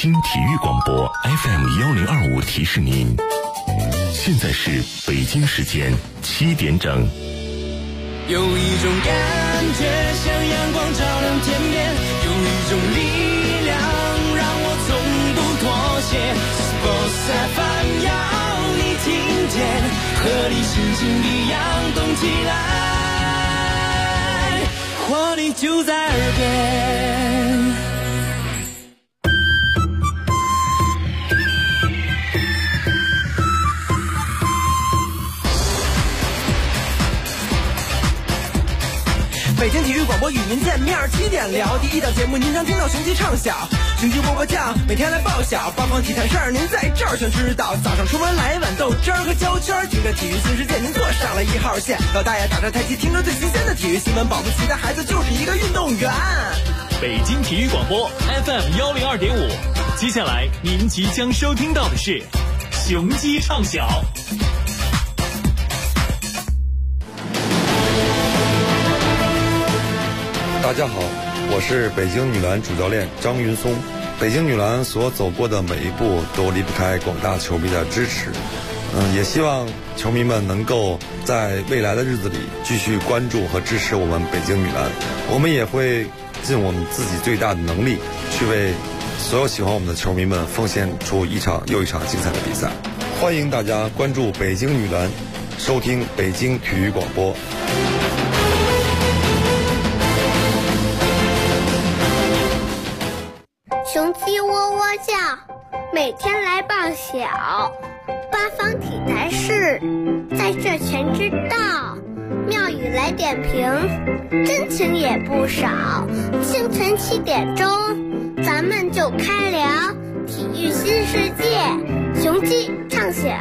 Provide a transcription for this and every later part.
京体育广播 FM1025提示您，现在是北京时间7点整。 有一种感觉像阳光照亮天边，有一种力量让我从不妥协。Sports FM 要你听见，和你心情一样动起来，活力就在耳边。 北京体育广播与您见面，7点聊第一档节目，您常听到雄鸡唱响，雄鸡波波酱，每天来报晓，八方体坛事儿您在这儿全知道。早上出门来一碗豆汁儿和焦圈，听着体育新世界，您坐上了1号线。老大爷打着太极，听着最新鲜的体育新闻，保不齐的孩子就是一个运动员。 北京体育广播 FM102.5，接下来您即将收听到的是雄鸡唱晓。 大家好，我是北京女篮主教练张云松。北京女篮所走过的每一步都离不开广大球迷的支持。也希望球迷们能够在未来的日子里继续关注和支持我们北京女篮。我们也会尽我们自己最大的能力，去为所有喜欢我们的球迷们奉献出一场又一场精彩的比赛。欢迎大家关注北京女篮，收听北京体育广播。 雄鸡喔喔叫，每天来报晓，八方体坛事，在这全知道。妙语来点评，真情也不少。清晨7点钟，咱们就开聊体育新世界，雄鸡唱晓。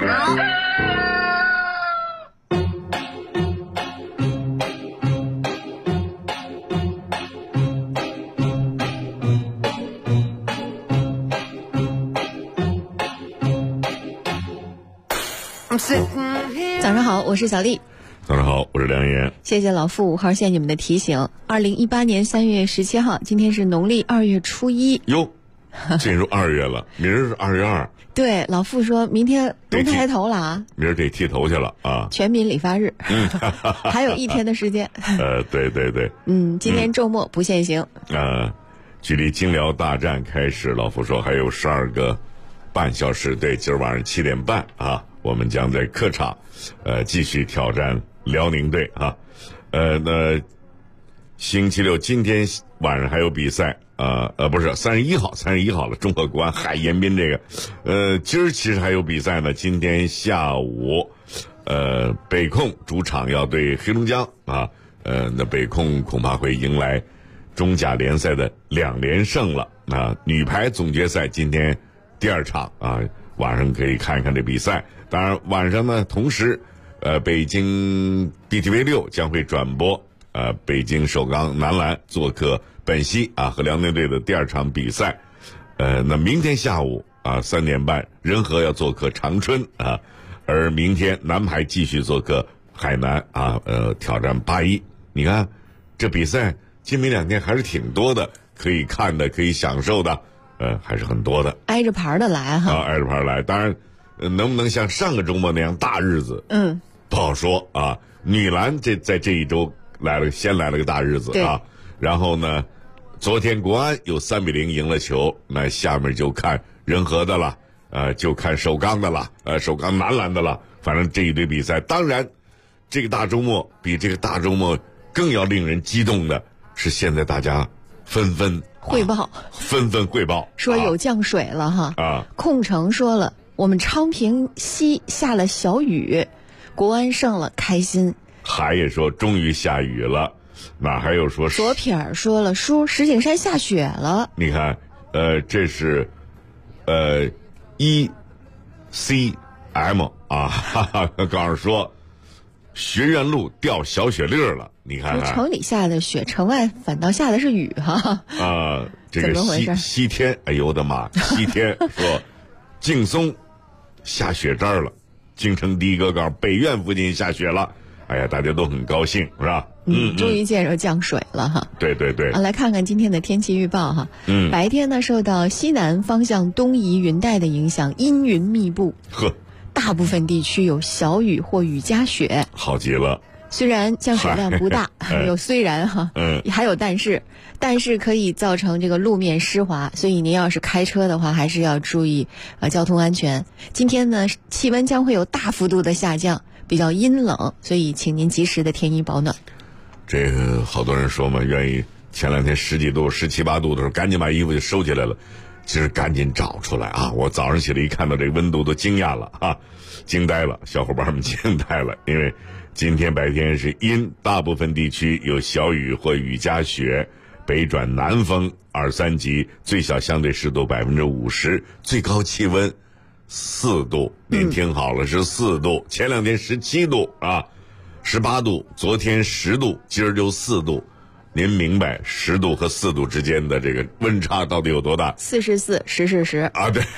早上好，我是小丽。 早上好，我是梁岩。 谢谢老傅5号线你们的提醒。2018年3月17号，今天是农历2月初1。 哟，进入2月了，明儿是2月2。 对，老傅说明天龙抬头了啊， 明儿得剃头去了啊， 全民理发日，还有1天的时间。 对对对， 今天周末不限行。 距离京辽大战开始，老傅说还有12个半小时。对，今儿晚上7点半啊，我们将在客场，继续挑战辽宁队啊。那星期六今天晚上还有比赛，不是31号了，中赫国安海延宾这个，今儿其实还有比赛呢。今天下午，北控主场要对黑龙江啊，那北控恐怕会迎来中甲联赛的2连胜了。女排总决赛今天第2场啊，晚上可以看一看这比赛。当然晚上呢，同时北京 BTV6 将会转播北京首钢男篮做客本溪啊，和辽宁队的第2场比赛。那明天下午啊3点半，人和要做客长春啊，而明天男排继续做客海南啊，挑战81。你看这比赛今明2天还是挺多的，可以看的，可以享受的，还是很多的，挨着牌的来哈。挨着牌来，当然，能不能像上个周末那样大日子，不好说啊。女篮在这一周先来了个大日子啊，然后呢，昨天国安有3-0赢了球，那下面就看人和的了，就看首钢的了，首钢男篮的了，反正这一堆比赛。当然，这个大周末比这个大周末更要令人激动的是，现在大家纷纷汇报，说有降水了哈。控城说了，我们昌平西下了小雨，国安胜了，开心。海也说终于下雨了，哪还有说左撇儿说了，叔石景山下雪了。你看，这是ECM 啊，告诉说学院路掉小雪粒了。你看看，城里下的雪，城外反倒下的是雨哈。这个西天，哎呦我的妈！西天说，劲松下雪渣了，京城第一个告北苑附近下雪了。 哎呀，大家都很高兴，是吧？ 终于见着降水了哈。 对对对。 来看看今天的天气预报哈。白天呢，受到西南方向东移云带的影响，阴云密布。大部分地区有小雨或雨夹雪。 好极了。 虽然降水量不大，有虽然哈，还有但是可以造成这个路面湿滑，所以您要是开车的话，还是要注意交通安全。今天呢，气温将会有大幅度的下降，比较阴冷，所以请您及时的添衣保暖。 这个好多人说嘛，愿意前两天10几度、17、18度的时候，赶紧把衣服就收起来了。其实赶紧找出来啊！我早上起来一看到这个温度都惊讶了啊，惊呆了，小伙伴们惊呆了，因为今天白天是阴，大部分地区有小雨或雨夹雪，北转南风2、3级，最小相对湿度50%，最高气温4度。您听好了，是4度。前两天17度啊，18度，昨天10度，今儿就4度。您明白10度和4度之间的这个温差到底有多大 ？44，10是10 啊，对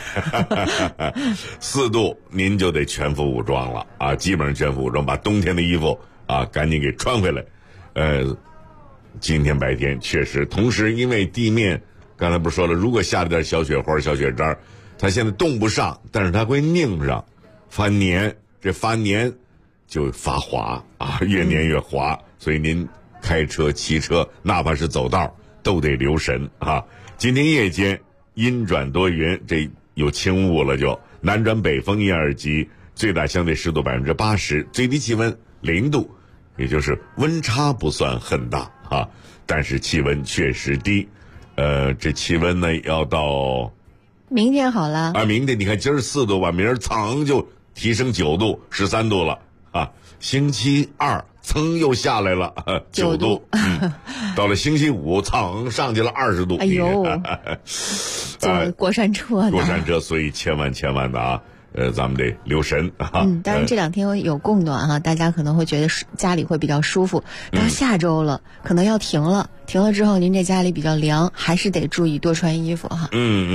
，4度您就得全副武装了啊，基本上全副武装，把冬天的衣服啊赶紧给穿回来。今天白天确实，同时因为地面刚才不是说了，如果下了点小雪花、小雪渣，它现在冻不上，但是它会拧上，发黏，这发黏就发滑啊，越黏越滑，所以您开车、骑车，哪怕是走道，都得留神啊！今天夜间阴转多云，这有轻雾了就，南转北风1、2级，最大相对湿度80%，最低气温0度，也就是温差不算很大啊，但是气温确实低。这气温呢要到明天好了啊，明天你看今儿4度吧，明儿噌就提升9度、13度了啊，星期2噌又下来了9度，到了星期5噌上去了20度。 哎呦，坐过山车呢， 过山车，所以千万的啊，咱们得留神啊。 当然这2天有供暖哈，大家可能会觉得家里会比较舒服。到下周了，可能要停了之后，您这家里比较凉，还是得注意多穿衣服哈。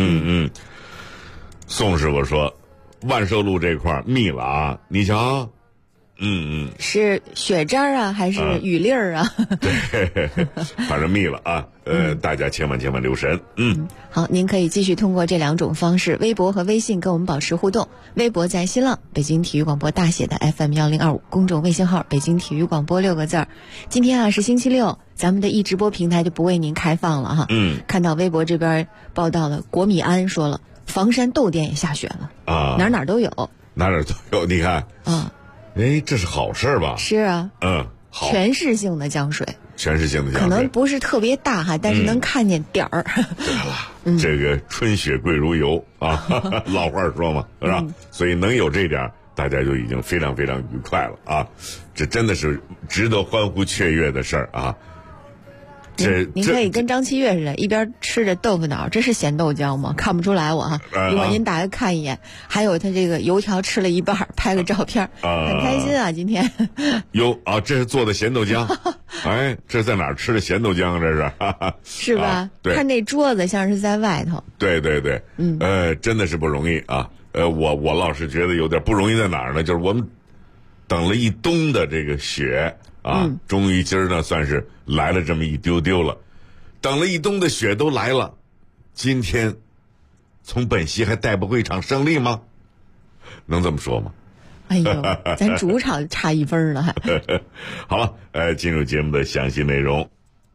宋师傅说，万寿路这块密了啊，你瞧。 是雪渣啊，还是雨粒儿啊？ 对，反正密了啊。大家千万留神。 好，您可以继续通过这2种方式，微博和微信跟我们保持互动。微博在新浪北京体育广播大写的 FM1025，公众微信号北京体育广播6个字儿。今天啊是星期六，咱们的直播平台就不为您开放了哈。看到微博这边报道了，国米安说了，房山窦店也下雪了啊，哪都有， 哪都有。你看啊。这是好事吧？ 是啊， 好， 全市性的降水， 可能不是特别大哈，但是能看见点儿。 对了，这个春雪贵如油啊，老话说嘛，是吧？所以能有这点，大家就已经非常愉快了啊！这真的是值得欢呼雀跃的事儿啊！ 您可以跟张七月似的，一边吃着豆腐脑，这是咸豆浆吗？看不出来我哈，一会儿您打开看一眼。还有他这个油条吃了一半，拍个照片，很开心啊！今天这是做的咸豆浆，这是在哪儿吃的咸豆浆？这是是吧？ 对， 看那桌子像是在外头。 对，真的是不容易啊！我老是觉得有点不容易在哪儿呢？就是我们等了一冬的这个雪。终于今儿呢算是来了这么一丢丢了，等了一冬的雪都来了，今天从本溪还带不回一场胜利吗？能这么说吗？ 哎呦，咱主场差1分了还。 好了，进入节目的详细内容。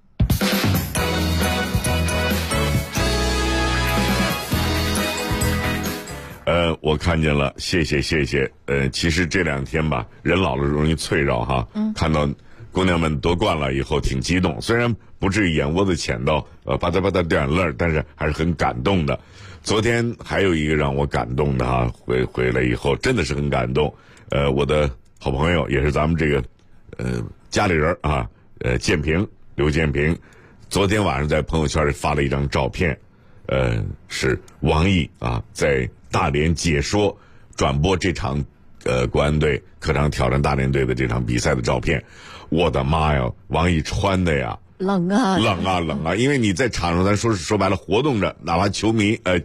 我看见了，谢谢。其实这2天吧，人老了容易脆弱哈。看到姑娘们夺冠了以后，挺激动。虽然不至于眼窝子浅到吧嗒掉眼泪，但是还是很感动的。昨天还有一个让我感动的哈，回来以后真的是很感动。我的好朋友也是咱们这个家里人啊，刘建平，昨天晚上在朋友圈里发了一张照片，是王毅啊在大连解说转播这场国安队客场挑战大连队的这场比赛的照片。我的妈呀，王毅穿的呀冷啊， 因为你在场上咱说白了活动着，哪怕球迷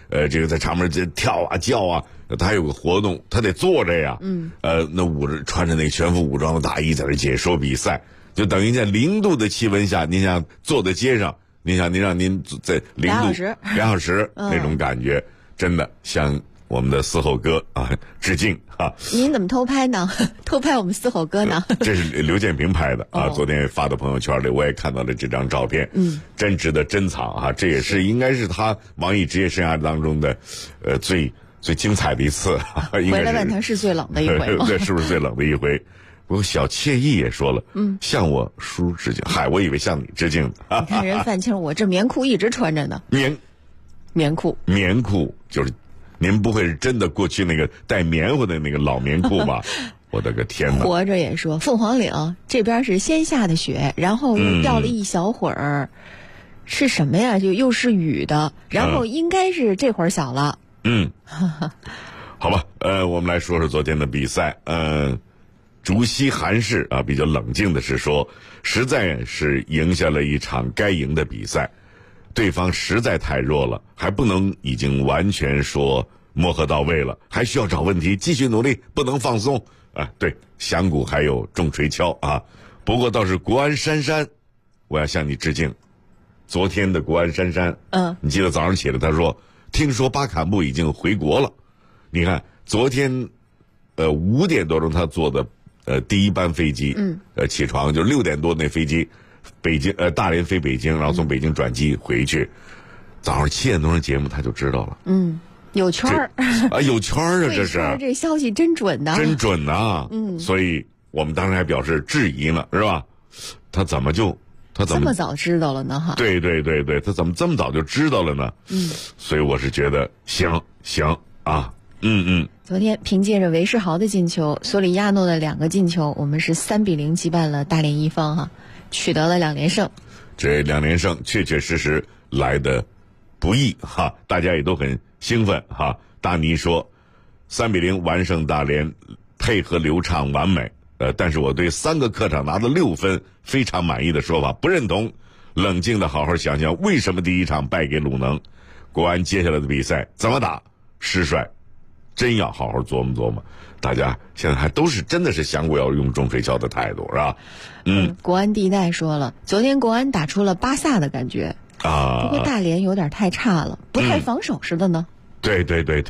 这个在场面跳啊叫啊，他还有个活动，他得坐着呀。那穿着那个全副武装的大衣在这解说比赛，就等于在0度的气温下，您想坐在街上，您让您在0度2小时那种感觉，真的向我们的嘶吼哥啊致敬啊！ 您怎么偷拍呢？偷拍我们嘶吼哥呢？ 这是刘建平拍的啊，昨天发到朋友圈里，我也看到了这张照片，真值得珍藏啊！这也是应该是他网易职业生涯当中的最精彩的一次，应该回来问他是最冷的一回吗？ 对，是不是最冷的一回？不过小惬意也说了，向我叔致敬。嗨，我以为向你致敬呢。 你看人范青，我这棉裤一直穿着呢。棉裤就是，您不会是真的过去那个带棉花的那个老棉裤吧？我的个天哪！ 活着也说，凤凰岭这边是先下的雪，然后又掉了一小会儿，是什么呀？就又是雨的，然后应该是这会儿小了。 好吧，我们来说说昨天的比赛。竹溪韩氏啊，比较冷静的是说，实在是赢下了一场该赢的比赛，对方实在太弱了，还不能已经完全说磨合到位了，还需要找问题，继续努力，不能放松啊。对，响鼓还有重锤敲啊。不过倒是国安珊珊，我要向你致敬。昨天的国安珊珊，你记得早上起来他说，听说巴坎布已经回国了。你看昨天5点多钟他坐的第一班飞机，起床就6点多那飞机，北京大连飞北京，然后从北京转机回去，早上7点多的节目他就知道了。 有圈儿啊，有圈儿啊，这是这消息真准呐， 真准呐。所以我们当时还表示质疑呢，是吧？他怎么这么早知道了呢？哈， 对，他怎么这么早就知道了呢？所以我是觉得行啊。 昨天凭借着韦世豪的进球，索里亚诺的2个进球，我们是3-0击败了大连一方哈，取得了2连胜。 这2连胜确确实实来的不易哈，大家也都很兴奋哈。大尼说3-0完胜大连，配合流畅完美。但是我对3个客场拿的6分非常满意的说法不认同。冷静的好好想想，为什么第一场败给鲁能？国安接下来的比赛怎么打？师帅真要好好琢磨琢磨。大家现在还都是真的是响鼓要用重锤敲的态度，是吧？ 国安地带说了，昨天国安打出了巴萨的感觉啊，不过大连有点太差了，不太防守似的呢。 对，昨儿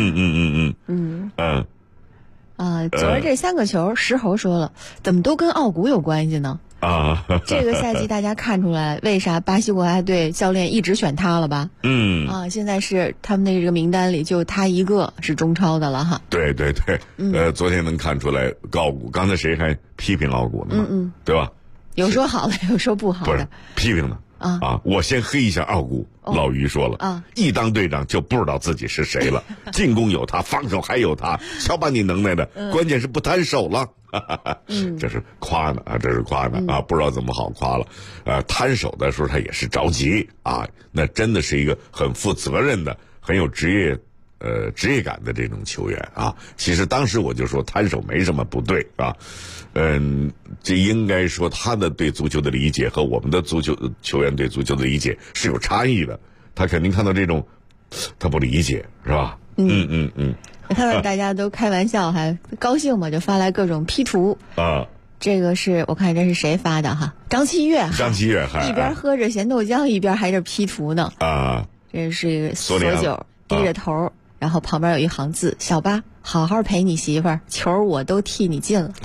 这3个球，石猴说了，怎么都跟奥古有关系呢？这个赛季大家看出来为啥巴西国家队教练一直选他了吧？现在是他们的这个名单里就他一个是中超的了哈。 对，昨天能看出来奥古，刚才谁还批评奥古呢嘛？对吧？ 有说好的，有说不好的， 不是批评的我先黑一下奥古。老于说了一当队长就不知道自己是谁了，进攻有他，防守还有他，瞧把你能耐的，关键是不摊手了。这是夸呢不知道怎么好夸了。摊手的时候他也是着急那真的是一个很负责任的，很有职业感的这种球员其实当时我就说摊手没什么不对这应该说他的对足球的理解和我们的球员对足球的理解是有差异的，他肯定看到这种他不理解，是吧？ 我看到大家都开玩笑还高兴嘛，就发来各种 P 图这个是我看这是谁发的哈？张七月一边喝着咸豆浆一边还是 P 图呢这是一个锁酒低着头然后旁边有一行字：小八，好好陪你媳妇儿，球我都替你进了。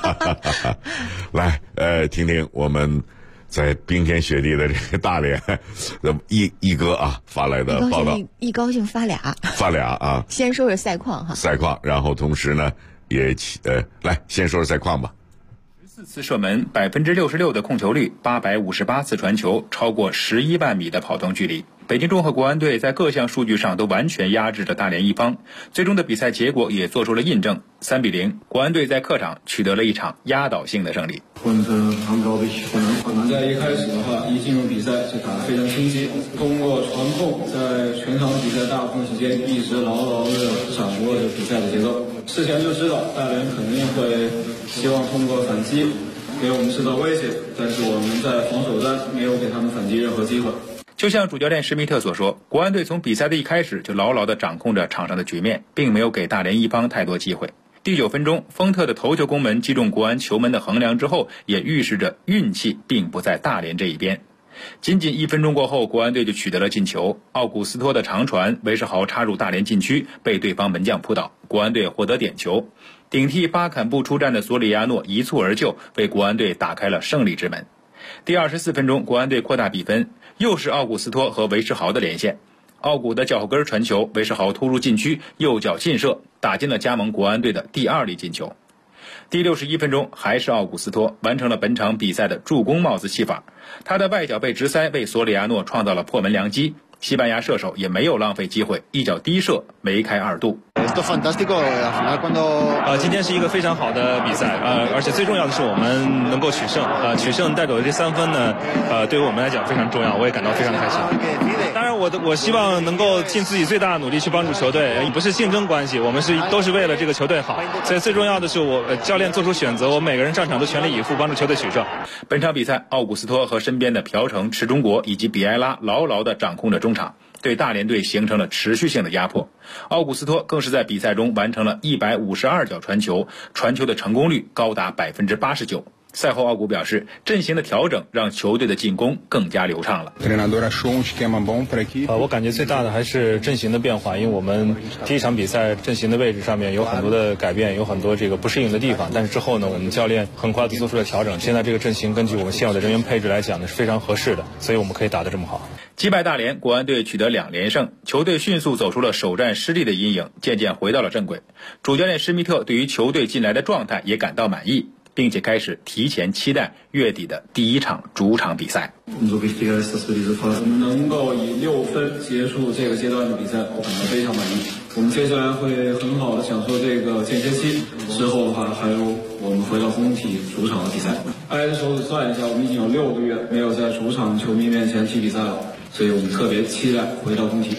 来，听听我们在冰天雪地的这个大连一哥发来的报道。 一高兴发俩先说说赛况哈。 赛况，然后同时呢也来先说说赛况吧。 14次射门，66%的控球率，858次传球，超过11万米的跑动距离。北京中赫国安队在各项数据上都完全压制了大连一方，最终的比赛结果也做出了印证，3-0，国安队在客场取得了一场压倒性的胜利。 完成很高的可能在一开始的话，一进入比赛就打得非常清晰，通过传控，在全场比赛大部分时间一直牢牢的掌握着比赛的节奏。事前就知道大连肯定会希望通过反击给我们制造威胁，但是我们在防守端没有给他们反击任何机会。 就像主教练施密特所说，国安队从比赛的一开始就牢牢地掌控着场上的局面，并没有给大连一方太多机会。第9分钟，丰特的头球攻门击中国安球门的横梁之后，也预示着运气并不在大连这一边。仅仅1分钟过后，国安队就取得了进球。奥古斯托的长传，韦世豪插入大连禁区，被对方门将扑倒，国安队获得点球。顶替巴坎布出战的索里亚诺一蹴而就，为国安队打开了胜利之门。第24分钟，国安队扩大比分，又是奥古斯托和韦世豪的连线。奥古的脚后跟传球，韦世豪突入禁区，右脚劲射，打进了加盟国安队的第2粒进球。第61分钟，还是奥古斯托完成了本场比赛的助攻帽子戏法，他的外脚背直塞为索里亚诺创造了破门良机，西班牙射手也没有浪费机会，一脚低射梅开2度。 今天是一个非常好的比赛，而且最重要的是我们能够取胜，取胜带走的这3分呢，对于我们来讲非常重要，我也感到非常开心。当然我希望能够尽自己最大的努力去帮助球队，不是竞争关系，我们都是为了这个球队好，所以最重要的是教练做出选择，我每个人上场都全力以赴帮助球队取胜。 本场比赛，奥古斯托和身边的朴成、池忠国以及比埃拉牢牢地掌控着中场，对大连队形成了持续性的压迫。奥古斯托更是在比赛中完成了152脚传球，传球的成功率高达89%。赛后奥古表示，阵型的调整让球队的进攻更加流畅了。 我感觉最大的还是阵型的变化，因为我们第一场比赛阵型的位置上面有很多的改变，有很多这个不适应的地方，但是之后呢，我们教练很快地做出了调整，现在这个阵型根据我们现有的人员配置来讲呢是非常合适的，所以我们可以打得这么好。 击败大连，国安队取得2连胜，球队迅速走出了首战失利的阴影，渐渐回到了正轨。主教练施密特对于球队近来的状态也感到满意，并且开始提前期待月底的第1场主场比赛。 我们能够以6分结束这个阶段的比赛，我感到非常满意。我们接下来会很好的享受这个间歇期，之后的话还有我们回到工体主场的比赛。挨着手指算一下，我们已经有6个月没有在主场球迷面前踢比赛了，所以我们特别期待回到工体。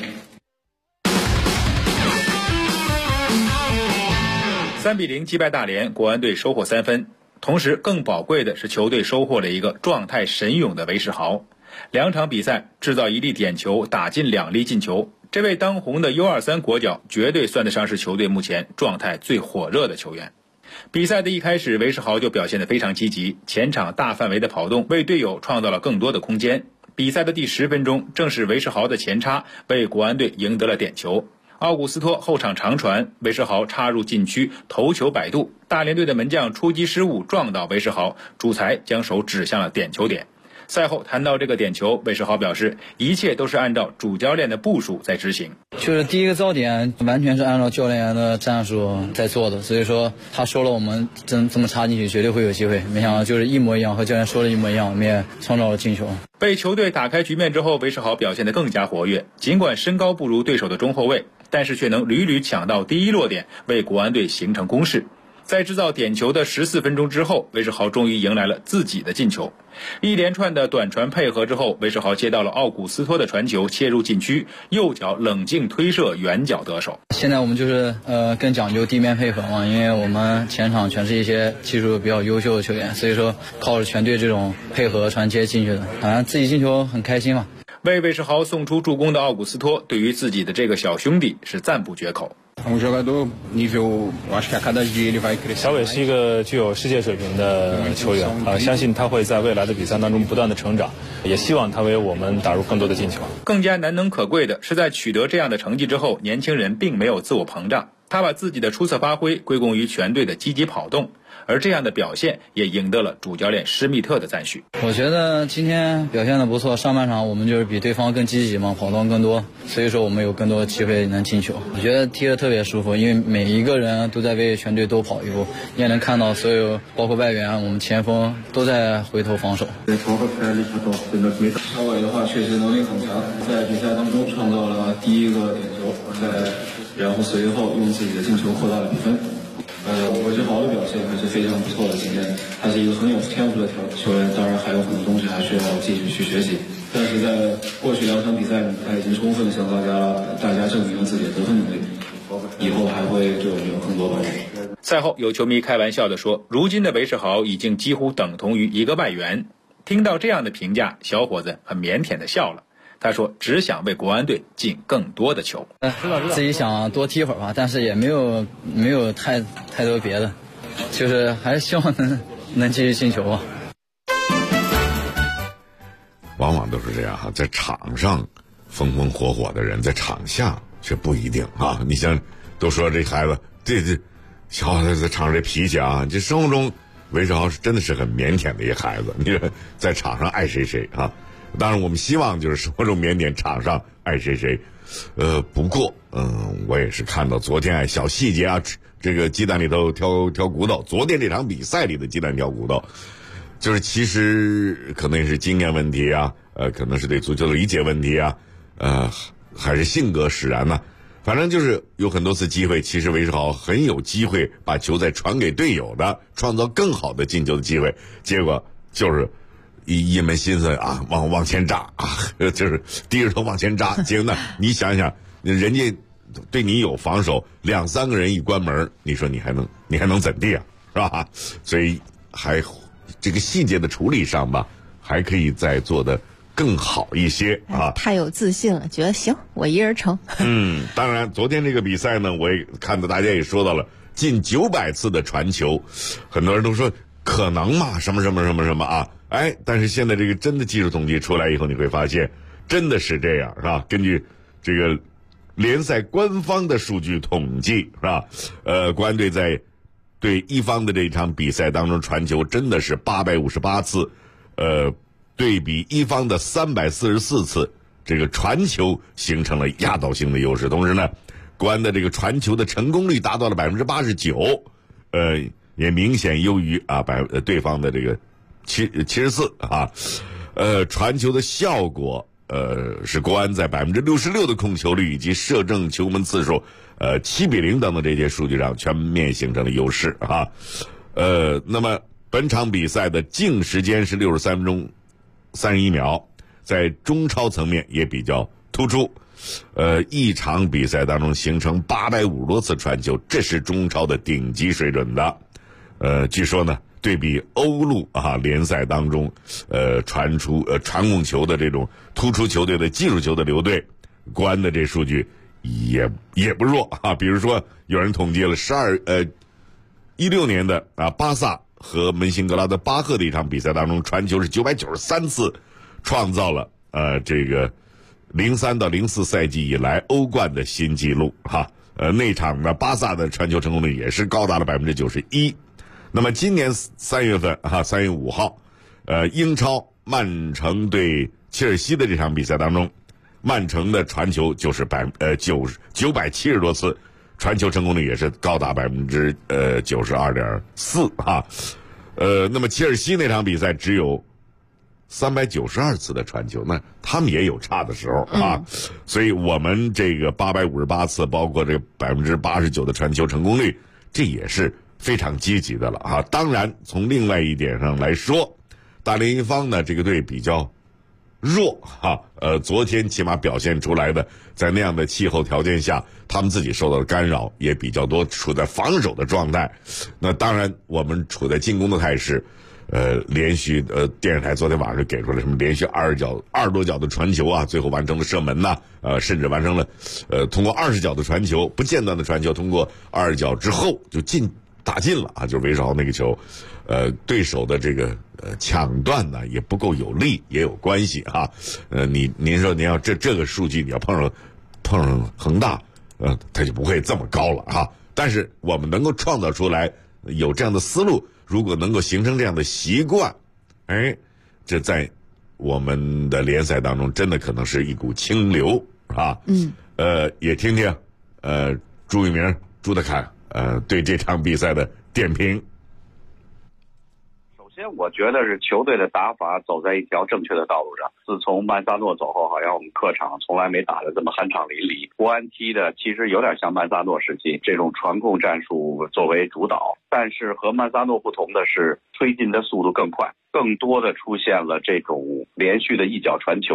3-0击败大连，国安队收获3分。同时更宝贵的是球队收获了一个状态神勇的韦世豪，2场比赛制造1粒点球，打进2粒进球，这位当红的 U23 国脚绝对算得上是球队目前状态最火热的球员。比赛的一开始，韦世豪就表现得非常积极，前场大范围的跑动为队友创造了更多的空间。比赛的第10分钟，正是韦世豪的前插为国安队赢得了点球。奥古斯托后场长传，韦世豪插入禁区，头球摆渡，大连队的门将出击失误撞到韦世豪，主裁将手指向了点球点。赛后谈到这个点球，韦世豪表示，一切都是按照主教练的部署在执行。 就是第一个造点完全是按照教练员的战术在做的，所以说他说了我们这么插进去绝对会有机会，没想到就是一模一样，和教练说的一模一样，我们也创造了进球。 被球队打开局面之后，韦世豪表现得更加活跃，尽管身高不如对手的中后卫，但是却能屡屡抢到第一落点，为国安队形成攻势。在制造点球的14分钟之后，韦世豪终于迎来了自己的进球。一连串的短传配合之后，韦世豪接到了奥古斯托的传球，切入禁区，右脚冷静推射，远角得手。 现在我们就是更讲究地面配合嘛，因为我们前场全是一些技术比较优秀的球员，所以说靠着全队这种配合传接进去的，反正自己进球很开心嘛。 为韦世豪送出助攻的奥古斯托对于自己的这个小兄弟是赞不绝口。 小韦是一个具有世界水平的球员，相信他会在未来的比赛当中不断的成长，也希望他为我们打入更多的进球。 更加难能可贵的是，在取得这样的成绩之后，年轻人并没有自我膨胀，他把自己的出色发挥归功于全队的积极跑动，而这样的表现也赢得了主教练施密特的赞许。 我觉得今天表现得不错，上半场我们就是比对方更积极嘛，跑动更多，所以说我们有更多机会能进球。我觉得踢得特别舒服，因为每一个人都在为全队多跑一步，你也能看到所有包括外援我们前锋都在回头防守。 小韦的话确实能力很强，在比赛当中创造了第一个点球，然后随后用自己的进球扩大了比分。韦世豪的表现还是非常不错的，今天他是一个很有天赋的球员，当然还有很多东西还需要继续去学习。但是在过去2场比赛里，他已经充分向大家证明了自己的得分能力，以后还会对我们有更多帮助。 赛后有球迷开玩笑地说，如今的韦世豪已经几乎等同于一个外援。听到这样的评价，小伙子很腼腆地笑了。 他说只想为国安队进更多的球。 自己想多踢会儿吧，但是也没有太多别的，就是还是希望能继续进球啊。 往往都是这样哈，在场上风风火火的人，在场下却不一定啊。你像都说这孩子，这小孩子在场上这脾气啊，这生活中韦世豪是真的是很腼腆的一个孩子。你说在场上爱谁谁啊，当然我们希望就是生活中腼腆，场上爱谁谁。不过我也是看到昨天小细节啊，这个鸡蛋里头挑骨头。昨天这场比赛里的鸡蛋挑骨头。就是其实可能是经验问题啊，可能是对足球的理解问题啊，还是性格使然呢。反正就是有很多次机会，其实韦世豪很有机会把球再传给队友的，创造更好的进球的机会，结果就是一门心思啊往前扎啊，就是低着头往前扎。结果呢，你想想，人家对你有防守，2-3个人一关门，你说你还能怎地啊，是吧？所以这个细节的处理上吧，还可以再做得更好一些啊！ 太有自信了，觉得行，我一人成。 当然，昨天这个比赛呢，我也看到大家也说到了近900次的传球，很多人都说可能嘛，什么啊！但是现在这个真的技术统计出来以后，你会发现真的是这样，是吧？根据这个联赛官方的数据统计，是吧？国安队在对一方的这场比赛当中传球真的是858次，对比一方的344次，这个传球形成了压倒性的优势。同时呢，国安的这个传球的成功率达到了89%，也明显优于对方的这个74啊。传球的效果是国安在66%的控球率以及射正球门次数7-0等等这些数据上全面形成了优势啊。那么本场比赛的净时间是63分钟31秒，在中超层面也比较突出。一场比赛当中形成850多次传球，这是中超的顶级水准的。据说呢，对比欧陆联赛当中传控球的这种突出球队的技术球的流队，国安的这数据也不弱啊。比如说有人统计了16年的巴萨和门兴格拉德巴赫的一场比赛当中，传球是993次，创造了这个03到04赛季以来欧冠的新纪录那场呢，巴萨的传球成功率也是高达了91%。那么今年3月份3月5号英超曼城对切尔西的这场比赛当中，曼城的传球就是970多次，传球成功率也是高达92.4%那么切尔西那场比赛只有392次的传球，那他们也有差的时候所以我们这个858次，包括这个89%的传球成功率，这也是非常积极的了当然，从另外一点上来说，大连一方呢这个队比较弱昨天起码表现出来的，在那样的气候条件下，他们自己受到的干扰也比较多，处在防守的状态。那当然，我们处在进攻的态势，连续电视台昨天晚上就给出了什么连续20多脚的传球最后完成了射门甚至完成了通过20脚的传球，不间断的传球，通过20脚之后就打进了就是韦世豪那个球，对手的这个抢断呢也不够有力，也有关系您说您要这个数据你要碰上恒大，他就不会这么高了但是我们能够创造出来有这样的思路，如果能够形成这样的习惯，这在我们的联赛当中真的可能是一股清流也听听朱一鸣朱德凯对这场比赛的点评。 首先我觉得是球队的打法走在一条正确的道路上。自从曼萨诺走后，好像我们客场从来没打得这么酣畅淋漓。国安踢的其实有点像曼萨诺时期这种传控战术作为主导，但是和曼萨诺不同的是推进的速度更快，更多的出现了这种连续的一脚传球，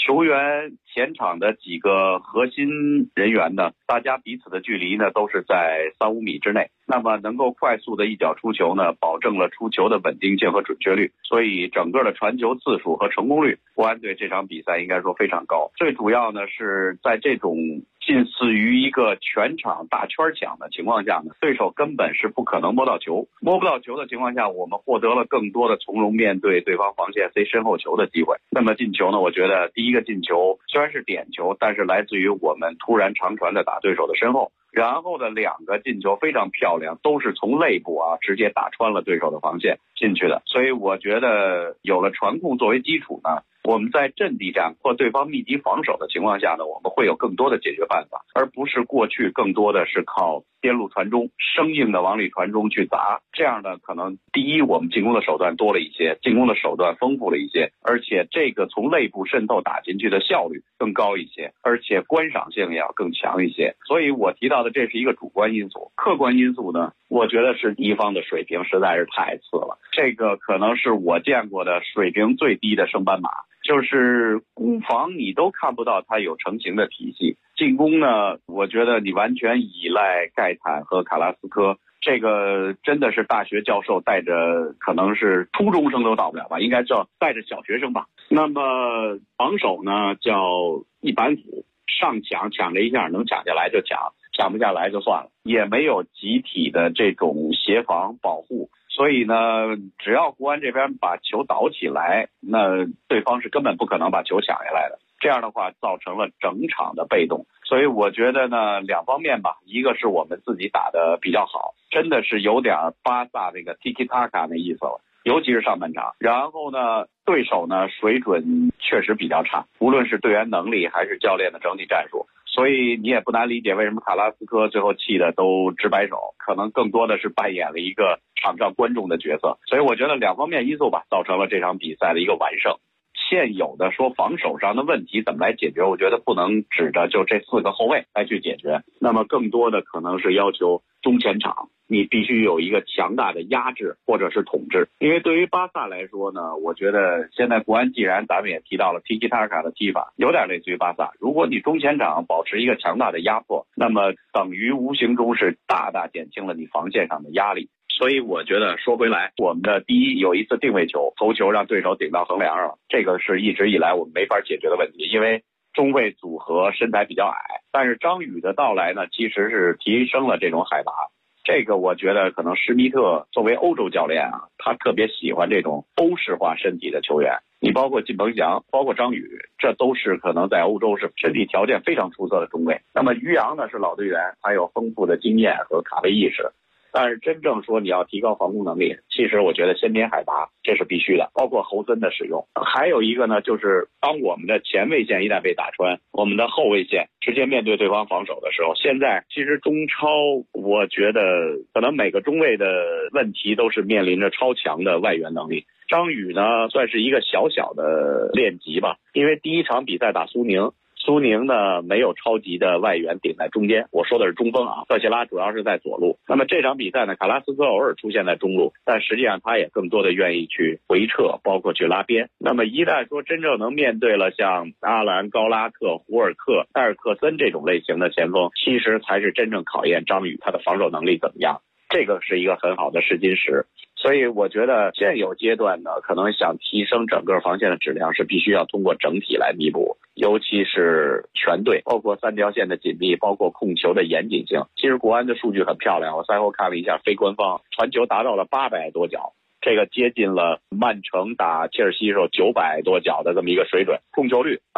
球员前场的几个核心人员呢，大家彼此的距离呢都是在3-5米之内，那么能够快速的一脚出球呢，保证了出球的稳定性和准确率，所以整个的传球次数和成功率，国安队这场比赛应该说非常高。最主要呢是在这种近似于一个全场大圈抢的情况下呢，对手根本是不可能摸到球，摸不到球的情况下，我们获得了更多的从容面对对方防线塞身后球的机会。那么进球呢，我觉得第一个进球虽然是点球，但是来自于我们突然长传的打对手的身后，然后的2个进球非常漂亮，都是从肋部直接打穿了对手的防线进去的。所以我觉得有了传控作为基础呢，我们在阵地战或对方密集防守的情况下呢，我们会有更多的解决办法，而不是过去更多的是靠边路传中，生硬的往里传中去砸。这样呢，可能第一，我们进攻的手段多了一些，进攻的手段丰富了一些，而且这个从肋部渗透打进去的效率更高一些，而且观赏性也要更强一些。所以我提到的这是一个主观因素，客观因素呢，我觉得是敌方的水平实在是太次了，这个可能是我见过的水平最低的升班马。就是攻防你都看不到它有成型的体系，进攻呢，我觉得你完全依赖盖坦和卡拉斯科，这个真的是大学教授带着，可能是初中生都到不了吧，应该叫带着小学生吧。那么防守呢，叫一板斧，上抢这一下，能抢下来就抢，抢不下来就算了，也没有集体的这种协防保护。所以呢，只要国安这边把球倒起来，那对方是根本不可能把球抢下来的。这样的话造成了整场的被动。所以我觉得呢，2方面吧，一个是我们自己打得比较好，真的是有点巴萨那个 Tiki Taka 那意思了，尤其是上半场。然后呢，对手呢水准确实比较差，无论是队员能力还是教练的整体战术。所以你也不难理解为什么卡拉斯科最后气的都直摆手，可能更多的是扮演了一个场上观众的角色。所以我觉得2方面因素吧，造成了这场比赛的一个完胜。现有的说防守上的问题怎么来解决，我觉得不能指着就这4个后卫来去解决，那么更多的可能是要求中前场你必须有一个强大的压制或者是统治。因为对于巴萨来说呢，我觉得现在国安既然咱们也提到了 Tiki Taka 的踢法，有点类似于巴萨，如果你中前场保持一个强大的压迫，那么等于无形中是大大减轻了你防线上的压力。所以我觉得说回来，我们的第一有一次定位球头球让对手顶到横梁上了，这个是一直以来我们没法解决的问题，因为中卫组合身材比较矮，但是张宇的到来呢，其实是提升了这种海拔。这个我觉得可能施密特作为欧洲教练他特别喜欢这种欧式化身体的球员。你包括靳鹏翔，包括张宇，这都是可能在欧洲是身体条件非常出色的中卫。那么于洋呢是老队员，他有丰富的经验和卡位意识。但是真正说你要提高防空能力，其实我觉得先天海拔这是必须的，包括侯森的使用。还有一个呢，就是当我们的前卫线一旦被打穿，我们的后卫线直接面对对方防守的时候，现在其实中超我觉得可能每个中卫的问题都是面临着超强的外援能力。张宇呢算是一个小小的练级吧，因为第一场比赛打苏宁呢没有超级的外援顶在中间，我说的是中锋特谢拉主要是在左路。那么这场比赛呢，卡拉斯科偶尔出现在中路，但实际上他也更多的愿意去回撤，包括去拉边。那么一旦说真正能面对了像阿兰、高拉特、胡尔克、埃尔克森这种类型的前锋，其实才是真正考验张宇他的防守能力怎么样，这个是一个很好的试金石。所以我觉得现有阶段呢，可能想提升整个防线的质量是必须要通过整体来弥补，尤其是全队，包括3条线的紧密，包括控球的严谨性。其实国安的数据很漂亮，我赛后看了一下非官方传球达到了800多脚，这个接近了曼城打切尔西时候900多脚的这么一个水准，控球率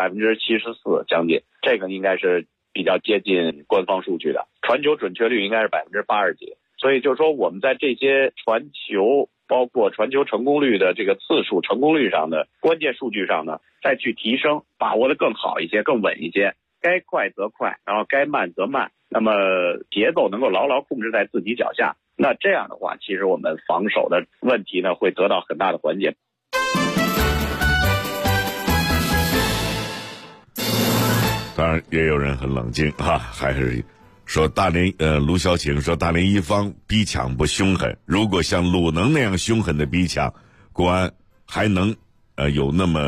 74%将近，这个应该是比较接近官方数据的，传球准确率应该是80%几。所以就是说我们在这些传球包括传球成功率的这个次数成功率上的关键数据上呢，再去提升，把握的更好一些，更稳一些，该快则快，然后该慢则慢，那么节奏能够牢牢控制在自己脚下，那这样的话其实我们防守的问题呢会得到很大的缓解。 当然也有人很冷静还是说卢晓晴说大连一方逼抢不凶狠，如果像鲁能那样凶狠的逼抢，国安还能有那么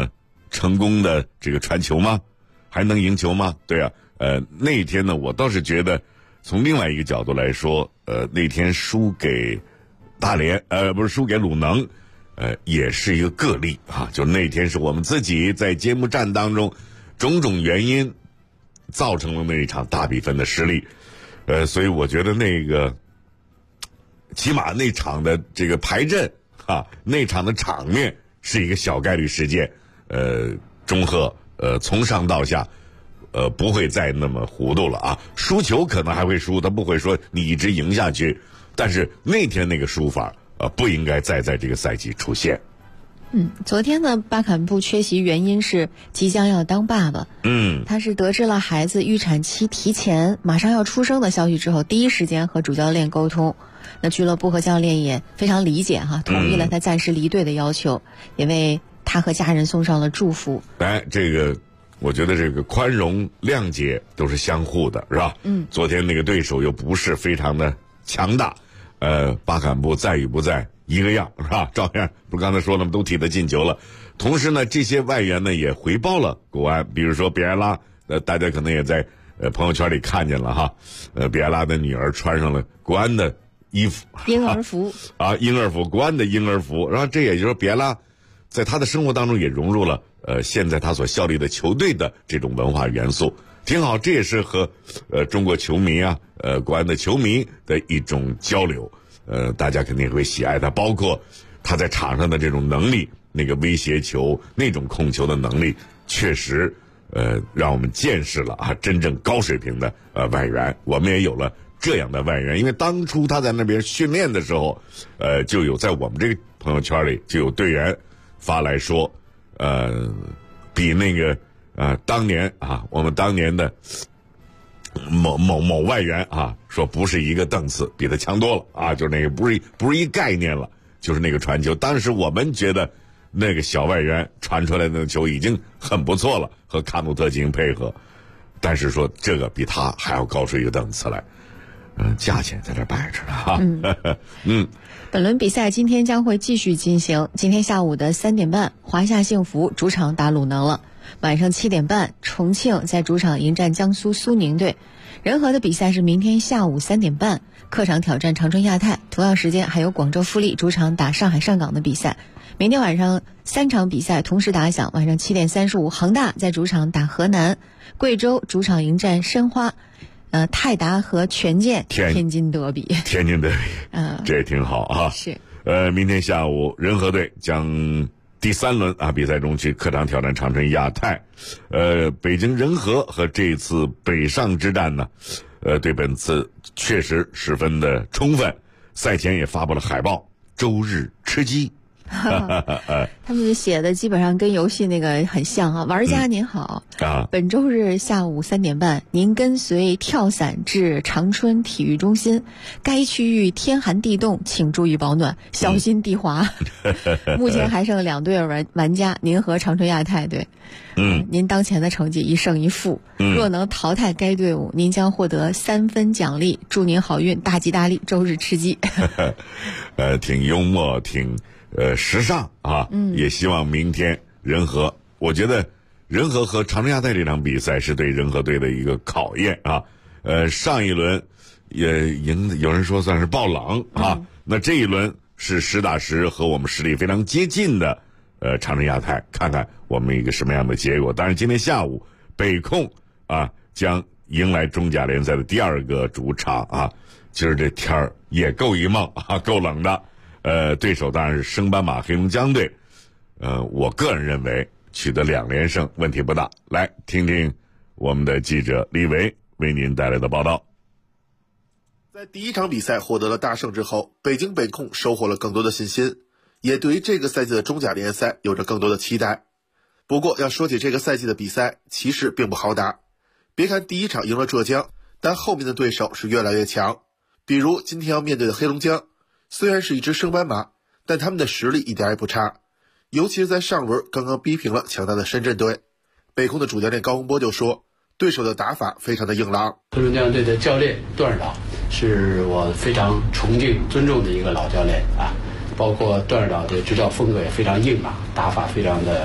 成功的这个传球吗？还能赢球吗？对啊，那天呢，我倒是觉得从另外一个角度来说，那天输给大连，不是输给鲁能，也是一个个例啊。就那天是我们自己在揭幕战当中种种原因造成了那一场大比分的失利，所以我觉得那个起码那场的这个排阵啊，那场的场面是一个小概率事件，中赫从上到下不会再那么糊涂了啊，输球可能还会输，他不会说你一直赢下去，但是那天那个输法不应该再在这个赛季出现。 昨天呢，巴坎布缺席原因是即将要当爸爸。他是得知了孩子预产期提前，马上要出生的消息之后，第一时间和主教练沟通。那俱乐部和教练也非常理解哈，同意了他暂时离队的要求，也为他和家人送上了祝福。 这个我觉得这个宽容谅解都是相互的，是吧？昨天那个对手又不是非常的强大，巴坎布在与不在一个样，是吧？照样不是刚才说了吗？都踢得进球了。同时呢，这些外援呢也回报了国安，比如说比埃拉，大家可能也在朋友圈里看见了哈，比埃拉的女儿穿上了国安的衣服， 婴儿服啊，婴儿服，国安的婴儿服。然后这也就是说，比埃拉在他的生活当中也融入了现在他所效力的球队的这种文化元素，挺好。这也是和中国球迷啊，国安的球迷的一种交流。大家肯定会喜爱他，包括他在场上的这种能力，那个威胁球、那种控球的能力，确实让我们见识了啊真正高水平的外援。我们也有了这样的外援，因为当初他在那边训练的时候，就有在我们这个朋友圈里就有队员发来说，比那个当年啊，我们当年的某外援啊，说不是一个档次，比他强多了啊，就是那个不是一概念了，就是那个传球。当时我们觉得那个小外援传出来的球已经很不错了，和卡努特进行配合，但是说这个比他还要高出一个档次来，价钱在这摆着呢哈。 本轮比赛今天将会继续进行，今天下午的3点半，华夏幸福主场打鲁能了。晚上7点半，重庆在主场迎战江苏苏宁队。仁和的比赛是明天下午3点半，客场挑战长春亚泰。同样时间还有广州富力主场打上海上港的比赛。明天晚上3场比赛同时打响，晚上7点35，恒大在主场打河南，贵州主场迎战申花，泰达和权健天津德比。 天津德比，这也挺好啊。 是。 明天下午仁和队将第3轮比赛中去客场挑战长春亚泰。北京人和和这次北上之战呢，对本次确实十分的充分。赛前也发布了海报，周日吃鸡。 他们写的基本上跟游戏那个很像啊。玩家您好，本周日下午3点半，您跟随跳伞至长春体育中心，该区域天寒地冻，请注意保暖，小心地滑。目前还剩2队玩家，您和长春亚泰队。您当前的成绩1胜1负，若能淘汰该队伍，您将获得3分奖励。祝您好运，大吉大利，周日吃鸡。 挺幽默，挺时尚啊。也希望明天仁和，我觉得仁和和长春亚泰这场比赛是对仁和队的一个考验啊。上一轮也有人说算是爆冷啊，那这一轮是实打实和我们实力非常接近的长春亚泰，看看我们一个什么样的结果。当然今天下午北控将迎来中甲联赛的第2个主场啊。今儿这天儿也够一梦啊，够冷的。对手当然是升班马黑龙江队。我个人认为取得2连胜问题不大。来听听我们的记者李维为您带来的报道。 在第1场比赛获得了大胜之后，北京北控收获了更多的信心，也对于这个赛季的中甲联赛有着更多的期待。不过要说起这个赛季的比赛，其实并不好打。别看第1场赢了浙江，但后面的对手是越来越强。比如今天要面对的黑龙江，虽然是一支升班马，但他们的实力一点也不差，尤其是在上轮刚刚逼平了强大的深圳队。北控的主教练高洪波就说，对手的打法非常的硬朗。 黑龙江队的教练段指导是我非常崇敬尊重的一个老教练啊，包括段指导的执教风格也非常硬朗，打法非常的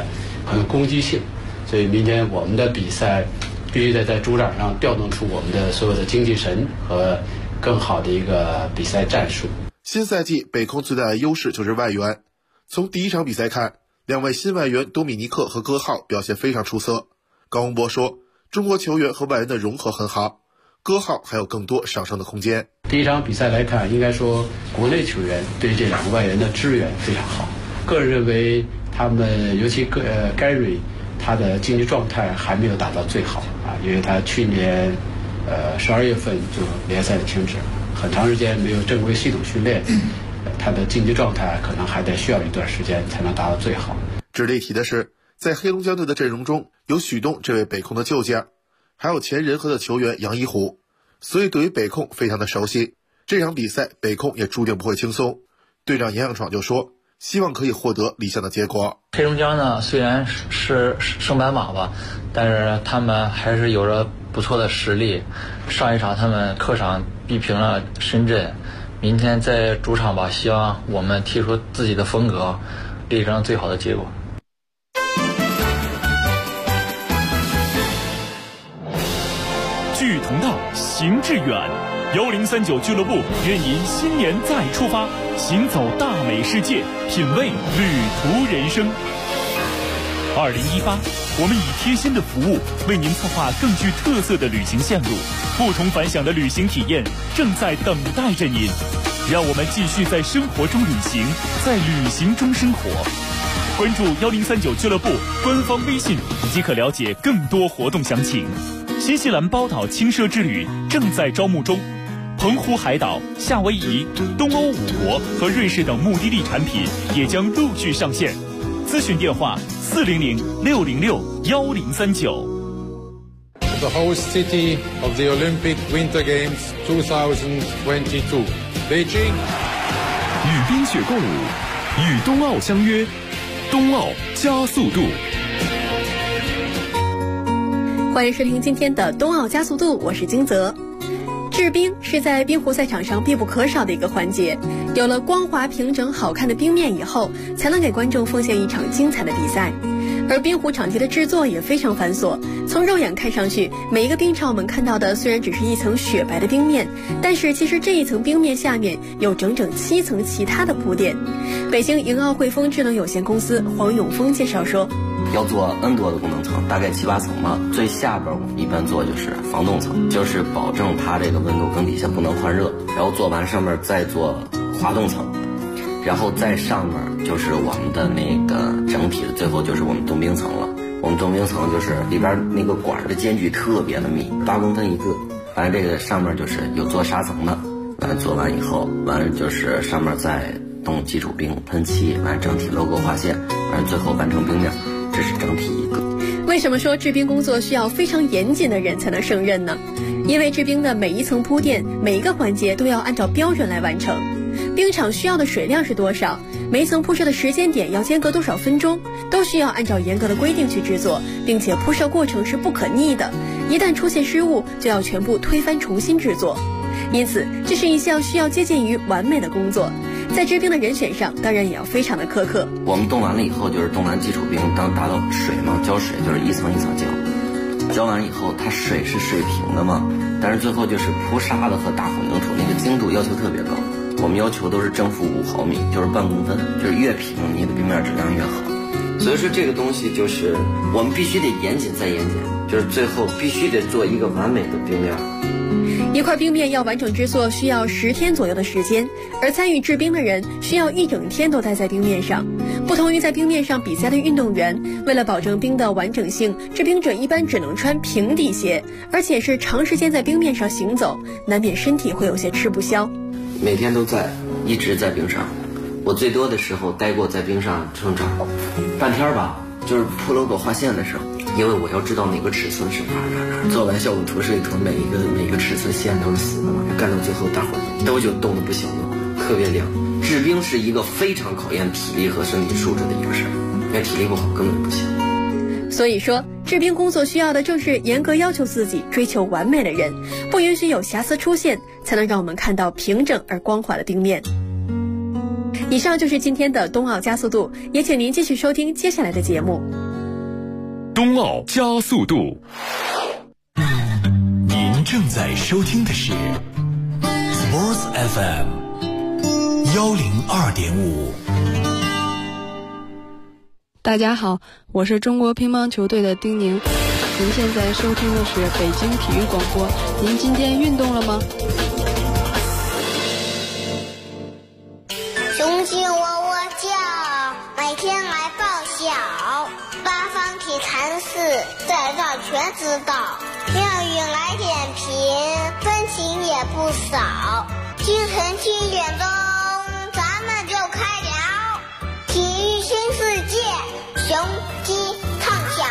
很有攻击性。所以明天我们的比赛必须得在主场上调动出我们的所有的精气神和更好的一个比赛战术。 新赛季北控最大的优势就是外援。从第一场比赛看，两位新外援多米尼克和戈浩表现非常出色。高洪波说，中国球员和外援的融合很好，戈浩还有更多上升的空间。 第一场比赛来看，应该说国内球员对这两个外援的支援非常好。个人认为他们尤其Gary 他的竞技状态还没有达到最好啊，因为他去年12月份就联赛的停止，很长时间没有正规系统训练，他的竞技状态可能还得需要一段时间才能达到最好。 值得一提的是，在黑龙江队的阵容中有许东这位北控的旧将，还有前仁和的球员杨一虎，所以对于北控非常的熟悉。这场比赛北控也注定不会轻松。队长杨养闯就说，希望可以获得理想的结果。 黑龙江呢，虽然是升班马吧，但是他们还是有着不错的实力。上一场他们客场逼平了深圳，明天在主场吧，希望我们踢出自己的风格，立成最好的结果。 志同道，行志远。1039俱乐部愿您新年再出发，行走大美世界，品味旅途人生。2018，我们以贴心的服务为您策划更具特色的旅行线路，不同凡响的旅行体验正在等待着您。让我们继续在生活中旅行，在旅行中生活。关注1039俱乐部官方微信，即可了解更多活动详情。新西兰包岛轻奢之旅正在招募中，澎湖海岛、夏威夷、东欧5国和瑞士等目的地产品也将陆续上线。咨询电话400-606-1039。 The host city of the Olympic Winter Games 2022, Beijing。 与冰雪共舞，与冬奥相约，冬奥加速度。 欢迎收听今天的冬奥加速度，我是金泽。制冰是在冰壶赛场上必不可少的一个环节，有了光滑平整好看的冰面以后，才能给观众奉献一场精彩的比赛。而冰壶场地的制作也非常繁琐，从肉眼看上去，每一个冰场我们看到的虽然只是一层雪白的冰面，但是其实这一层冰面下面有整整7层其他的铺垫。北京盈奥汇丰智能有限公司黄永峰介绍说， 要做 N 多的功能层，大概7、8层嘛。最下边我们一般做就是防冻层，就是保证它这个温度跟底下不能换热，然后做完上面再做滑动层，然后在上面就是我们的那个整体的，最后就是我们冻冰层了。我们冻冰层就是里边那个管的间距特别的密，8公分一个。完了这个上面就是有做砂层的，完了做完以后，完了就是上面再冻基础冰喷漆，完了整体 logo 划线，完了最后完成冰面。这是整体一个。 为什么说制冰工作需要非常严谨的人才能胜任呢？因为制冰的每一层铺垫，每一个环节都要按照标准来完成。冰场需要的水量是多少，每一层铺设的时间点要间隔多少分钟，都需要按照严格的规定去制作，并且铺设过程是不可逆的，一旦出现失误就要全部推翻重新制作。因此这是一项需要接近于完美的工作，在制冰的人选上当然也要非常的苛刻。 我们冻完了以后就是冻完基础冰，当达到水嘛，浇水就是一层一层浇，浇完以后它水是水平的嘛，但是最后就是铺沙子和打混凝土那个精度要求特别高，我们要求都是正负5毫米，就是半公分，就是越平你的冰面质量越好。所以说这个东西就是我们必须得严谨再严谨，就是最后必须得做一个完美的冰面。 一块冰面要完整制作需要10天左右的时间，而参与制冰的人需要1整天都待在冰面上。不同于在冰面上比赛的运动员，为了保证冰的完整性，制冰者一般只能穿平底鞋，而且是长时间在冰面上行走，难免身体会有些吃不消。 每天都在，一直在冰上。我最多的时候待过在冰上整整半天吧，就是铺 logo 画线的时候，因为我要知道哪个尺寸是哪，做完效果图设计图，每一个尺寸线都是死的嘛，干到最后大伙都就冻得不行了，特别凉。制冰是一个非常考验体力和身体素质的一个事儿，因为体力不好根本不行。 所以说，制冰工作需要的正是严格要求自己、追求完美的人，不允许有瑕疵出现，才能让我们看到平整而光滑的冰面。以上就是今天的冬奥加速度，也请您继续收听接下来的节目。 冬奥加速度。 您正在收听的是 Sports FM 102.5。 大家好，我是中国乒乓球队的丁宁。您现在收听的是北京体育广播。您今天运动了吗？ 雄鸡喔喔叫，每天来报晓。八方体坛事，在这儿全知道。妙语来点评，分情也不少。清晨7点钟，咱们就开聊。体育新世界，雄鸡唱响。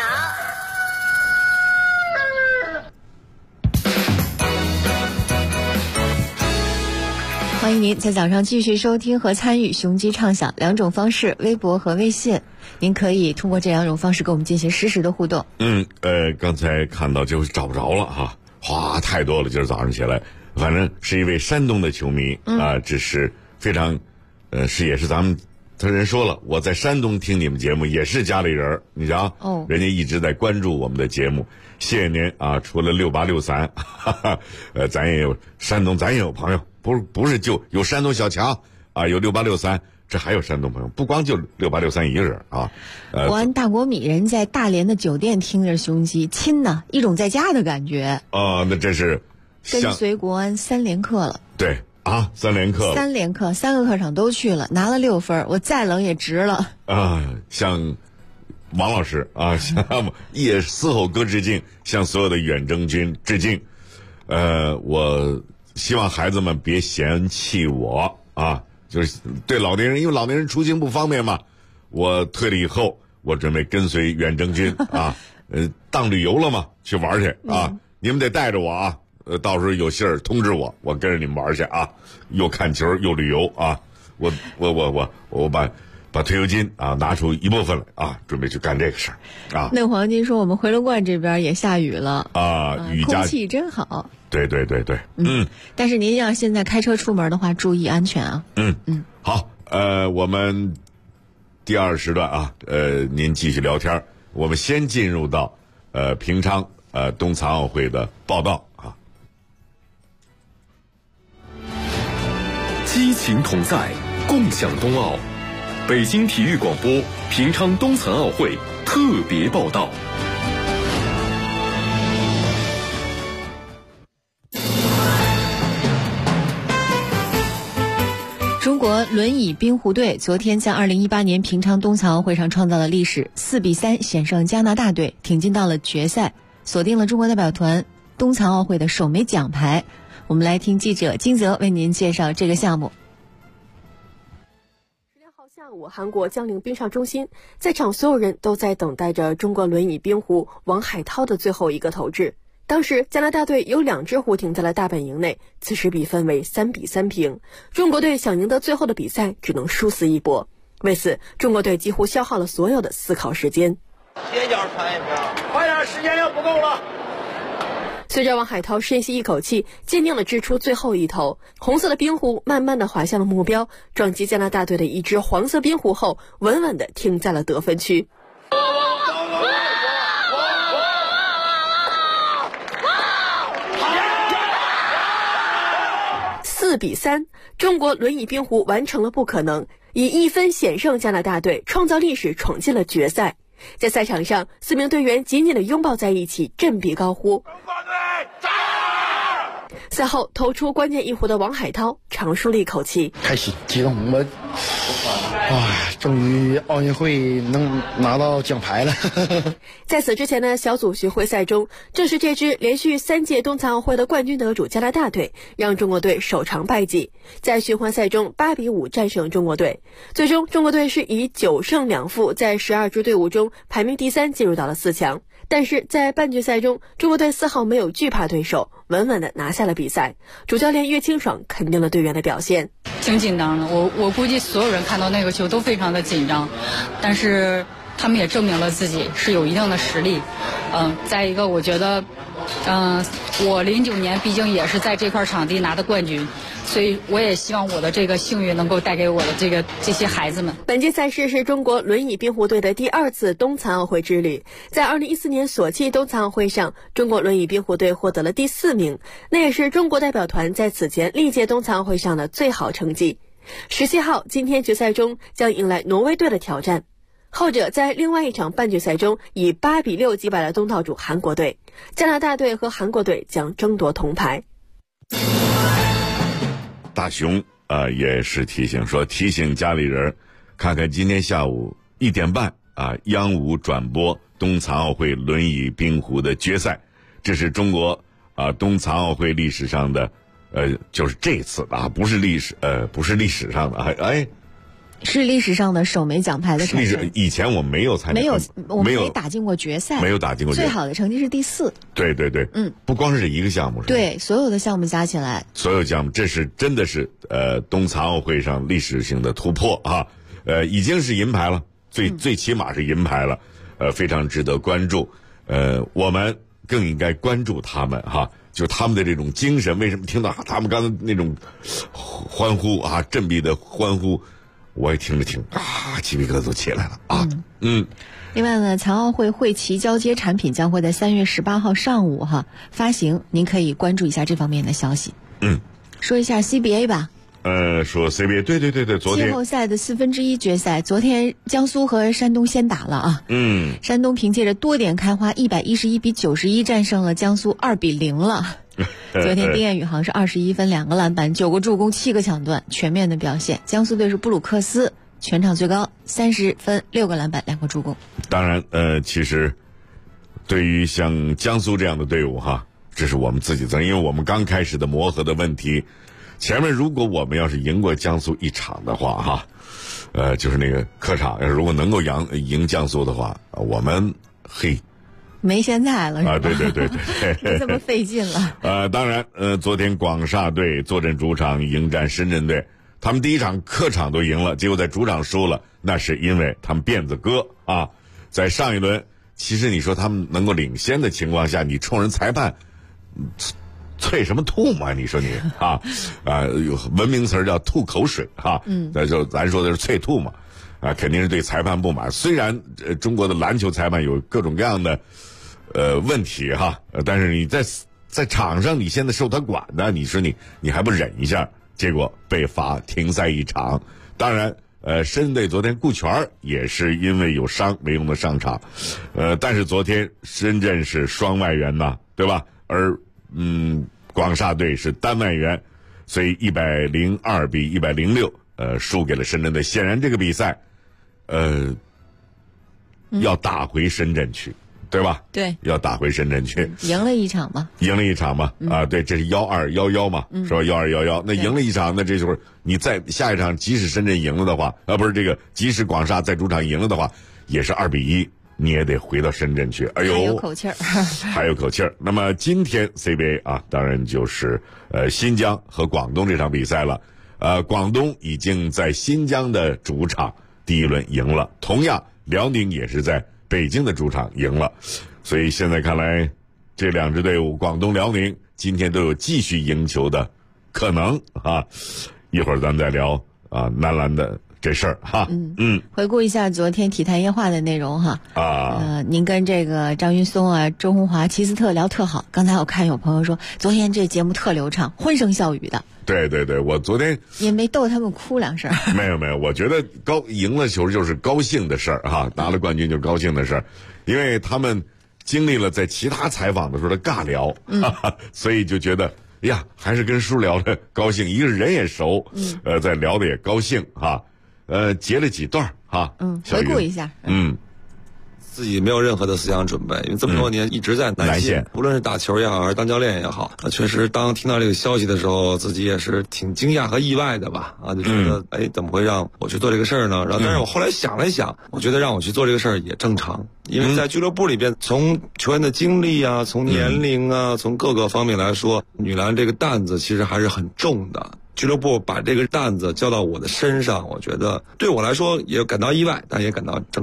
欢迎您在早上继续收听和参与雄鸡畅想两种方式，微博和微信。您可以通过这两种方式跟我们进行实时的互动。 刚才看到就找不着了哈，哗，太多了。今儿早上起来，反正是一位山东的球迷这是非常，也是咱们他人说了，我在山东听你们节目也是家里人，你瞧，人家一直在关注我们的节目，谢谢您啊！除了6863，咱也有山东，咱也有朋友，不是就有山东小强啊，有6863。这还有山东朋友，不光就6863一个人啊。 国安大国米人在大连的酒店听着雄鸡，亲呐，一种在家的感觉。 那这是跟随国安3连客了。 对啊，3连客了。3 连客，3个客场都去了，拿了6分，我再冷也值了。 向王老师啊，向也嘶吼歌致敬，向所有的远征军致敬。我希望孩子们别嫌弃我啊。就是对老年人，因为老年人出行不方便嘛，我退了以后，我准备跟随远征军啊，当旅游了嘛，去玩去啊，你们得带着我啊，到时候有信儿通知我，我跟着你们玩去啊，又看球又旅游啊，我把退休金啊拿出一部分来啊，准备去干这个事儿啊。 那黄金说我们回龙观这边也下雨了啊， 空气真好。 对， 但是您要现在开车出门的话，注意安全啊。 好，我们第2时段啊，您继续聊天，我们先进入到平昌冬残奥会的报道啊。 激情同在，共享冬奥。北京体育广播平昌冬残奥会特别报道。 中国轮椅冰壶队昨天在2018年平昌冬残奥会上创造了历史，4比3险胜加拿大队，挺进到了决赛，锁定了中国代表团冬残奥会的首枚奖牌。我们来听记者金泽为您介绍这个项目。 16号下午，韩国江陵冰上中心，在场所有人都在等待着中国轮椅冰壶王海涛的最后一个投掷。当时加拿大队有2只壶停在了大本营内，此时比分为3比3平。中国队想赢得最后的比赛，只能殊死一搏。为此，中国队几乎消耗了所有的思考时间。 斜角传一条，快点，时间要不够了。 随着王海涛深吸一口气，坚定地掷出最后一投，红色的冰壶慢慢地滑向了目标，撞击加拿大队的一只黄色冰壶后，稳稳地停在了得分区。4比3，中国轮椅冰壶完成了不可能，以1分险胜加拿大队，创造历史，闯进了决赛。在赛场上，4名队员紧紧地拥抱在一起，振臂高呼。赛后投出关键一壶的王海涛长舒了一口气， 开心激动，我终于奥运会能拿到奖牌了。 在此之前的小组巡回赛中，正是这支连续3届冬残奥会的冠军得主加拿大队，让中国队首尝败绩，在循环赛中8比5战胜中国队。最终中国队是以9胜2负，在12支队伍中排名第3，进入到了4强。但是在半决赛中，中国队丝毫没有惧怕对手，稳稳地拿下了比赛。主教练岳清爽肯定了队员的表现。 挺紧张的，我估计所有人看到那个球都非常的紧张，但是他们也证明了自己是有一定的实力。再一个，我觉得，我09年毕竟也是在这块场地拿的冠军， 所以我也希望我的这个幸运能够带给我的这些孩子们。 本届赛事是中国轮椅冰壶队的第2次冬残奥会之旅。在2014年索契冬残奥会上，中国轮椅冰壶队获得了第4名，那也是中国代表团在此前历届冬残奥会上的最好成绩。17号今天决赛中将迎来挪威队的挑战，后者在另外一场半决赛中以8-6击败了东道主韩国队，加拿大队和韩国队将争夺铜牌。 大熊也是提醒家里人看看今天下午1点半央5转播冬残奥会轮椅冰壶的决赛，这是中国冬残奥会历史上的就是这次的不是历史上的是历史上的首枚奖牌的产生。 以前我没有参加， 我们没打进过决赛， 没有打进过决赛， 最好的成绩是第4。 对，不光是这一个项目，是吧？ 对，所有的项目加起来， 所有项目，这是真的是冬残奥会上历史性的突破已经是银牌了，最起码是银牌了，非常值得关注。我们更应该关注他们就他们的这种精神。为什么听到他们刚才那种欢呼振臂的欢呼？我也听着鸡皮疙瘩都起来了另外呢，残奥会会旗交接产品将会在3月18号上午发行，您可以关注一下这方面的消息。说一下 CBA 吧。 说 CBA， 对，昨天季后赛的1/4决赛，昨天江苏和山东先打了山东凭借着多点开花111-91战胜了江苏2-0了。昨天丁彦雨航是21分2个篮板9个助攻7个抢断，全面的表现。江苏队是布鲁克斯，全场最高30分6个篮板2个助攻。 当然其实对于像江苏这样的队伍这是我们自己责任，因为我们刚开始的磨合的问题。前面如果我们要是赢过江苏1场的话就是那个客场如果能够赢江苏的话，我们没现在了是吧？ 对这么费劲了。 当然昨天广厦队坐镇主场迎战深圳队，他们第一场客场都赢了，结果在主场输了，那是因为他们辫子哥在上一轮其实你说他们能够领先的情况下，你冲人裁判啐什么吐嘛？你说你有文明词叫吐口水那就咱说的是啐吐嘛肯定是对裁判不满。虽然中国的篮球裁判有各种各样的问题但是你在场上你现在受他管的，你说你还不忍一下，结果被罚停赛1场。当然深圳队昨天顾全也是因为有伤没用得上场但是昨天深圳是双外援对吧？而广厦队是单外援，所以102-106输给了深圳队。显然这个比赛要打回深圳去，对吧？ 对， 要打回深圳去。 赢了一场嘛对，这是12-11嘛是吧？12-11，那赢了一场，那这就是你在下一场即使深圳赢了的话不是这个即使广厦在主场赢了的话也是2-1，你也得回到深圳去。 还有口气儿还有口气儿。那么今天 CBA 当然就是新疆和广东这场比赛了。广东已经在新疆的主场第一轮赢了，同样辽宁也是在北京的主场赢了，所以现在看来这2支队伍广东辽宁今天都有继续赢球的可能一会儿咱们再聊男篮的这事儿回顾一下昨天体坛夜话的内容您跟这个张云松周鸿华、齐斯特聊特好。刚才我看有朋友说昨天这节目特流畅，欢声笑语的。 对，我昨天也没逗他们哭2声。 没有，我觉得赢了球就是高兴的事儿拿了冠军就是高兴的事儿，因为他们经历了在其他采访的时候的尬聊所以就觉得还是跟叔聊的高兴，一个人也熟在聊的也高兴截了几段回顾一下自己没有任何的思想准备，因为这么多年一直在南线，无论是打球也好，还是当教练也好，确实当听到这个消息的时候，自己也是挺惊讶和意外的吧，就觉得怎么会让我去做这个事儿呢？然后，但是我后来想了想，我觉得让我去做这个事儿也正常，因为在俱乐部里边，从球员的经历从年龄从各个方面来说，女篮这个担子其实还是很重的。俱乐部把这个担子交到我的身上，我觉得对我来说也感到意外，但也感到正常。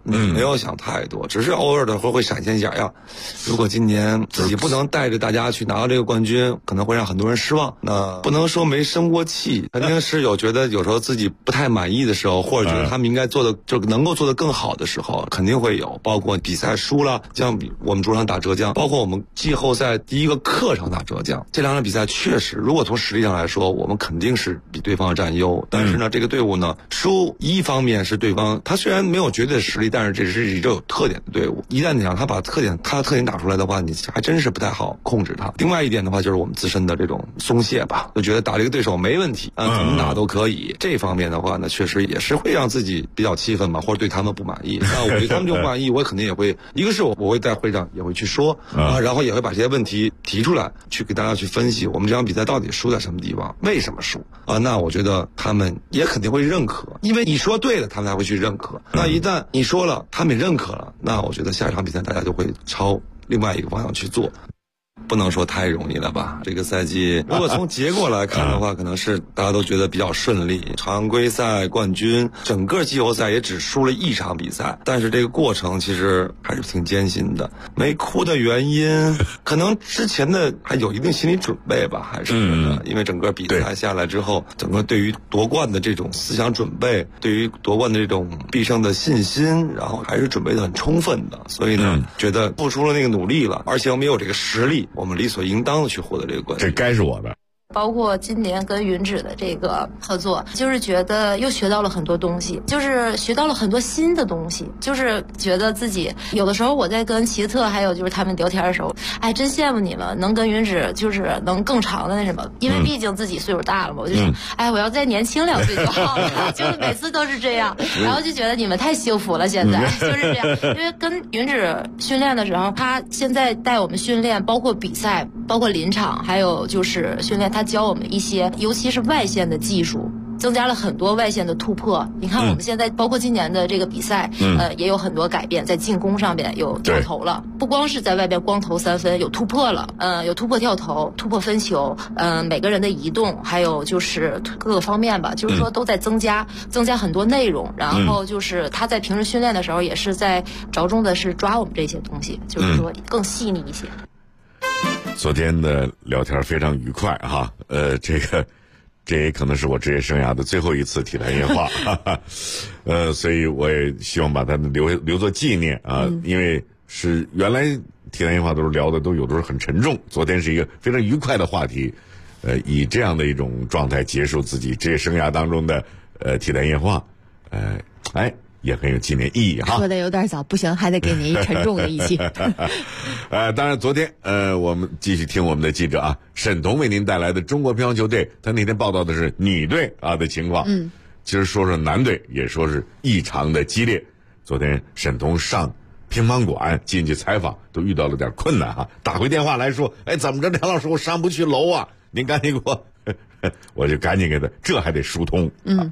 没有想太多，只是偶尔的会闪现一下呀。如果今年自己不能带着大家去拿到这个冠军，可能会让很多人失望。那不能说没生过气，肯定是有觉得有时候自己不太满意的时候，或者觉得他们应该做的就能够做得更好的时候，肯定会有。包括比赛输了，像我们主场打浙江，包括我们季后赛第一个客场打浙江，这两场比赛确实，如果从实力上来说，我们肯定是比对方占优。但是呢，这个队伍呢，输一方面是对方，他虽然没有绝对实力，但是这是一支有特点的队伍。一旦你让他把他的特点打出来的话，你还真是不太好控制他。另外一点的话，就是我们自身的这种松懈吧，就觉得打这个对手没问题啊，怎么打都可以。这方面的话呢，确实也是会让自己比较气愤吧，或者对他们不满意。那我对他们就不满意，我肯定也会，一个是我会在会上也会去说啊，然后也会把这些问题提出来，去给大家去分析我们这场比赛到底输在什么地方，为什么输啊？那我觉得他们也肯定会认可，因为你说对了，他们才会去认可。那一旦你说了，他们也认可了，那我觉得下一场比赛大家就会朝另外一个方向去做。不能说太容易了吧？这个赛季如果从结果来看的话，可能是大家都觉得比较顺利。常规赛冠军，整个季后赛也只输了一场比赛，但是这个过程其实还是挺艰辛的。没哭的原因，可能之前的还有一定心理准备吧，还是因为整个比赛下来之后，整个对于夺冠的这种思想准备，对于夺冠的这种必胜的信心，然后还是准备的很充分的。所以呢，觉得付出了那个努力了，而且我们有这个实力。我们理所应当的去获得这个冠军， 这该是我的。 包括今年跟云芷的这个合作，就是觉得又学到了很多东西，就是学到了很多新的东西，就是觉得自己有的时候我在跟奇特还有就是他们聊天的时候，哎，真羡慕你们能跟云芷就是能更长的那什么，因为毕竟自己岁数大了嘛，我就想，哎，我要再年轻2岁就好了，就是每次都是这样，然后就觉得你们太幸福了，现在就是这样，因为跟云芷训练的时候，他现在带我们训练，包括比赛，包括临场，还有就是训练，他教我们一些，尤其是外线的技术，增加了很多外线的突破。你看我们现在包括今年的这个比赛，也有很多改变，在进攻上面有跳投了，不光是在外边光投3分，有突破了，有突破跳投、突破分球，每个人的移动，还有就是各个方面吧，就是说都在增加很多内容。然后就是他在平时训练的时候，也是在着重的是抓我们这些东西，就是说更细腻一些。 昨天的聊天非常愉快哈，这也可能是我职业生涯的最后一次体坛夜话，所以我也希望把它留作纪念啊，因为是原来体坛夜话都是聊的都有的时候很沉重，昨天是一个非常愉快的话题，以这样的一种状态结束自己职业生涯当中的体坛夜话，也很有纪念意义哈。 说的有点早，不行，还得给你沉重的一期。 当然昨天我们继续听我们的记者啊沈彤为您带来的中国乒乓球队，他那天报道的是女队啊的情况。其实说说男队也说是异常的激烈。昨天沈彤上乒乓馆进去采访都遇到了点困难哈，打回电话来说，怎么着梁老师我上不去楼啊，您赶紧给我，我就赶紧给他，这还得疏通。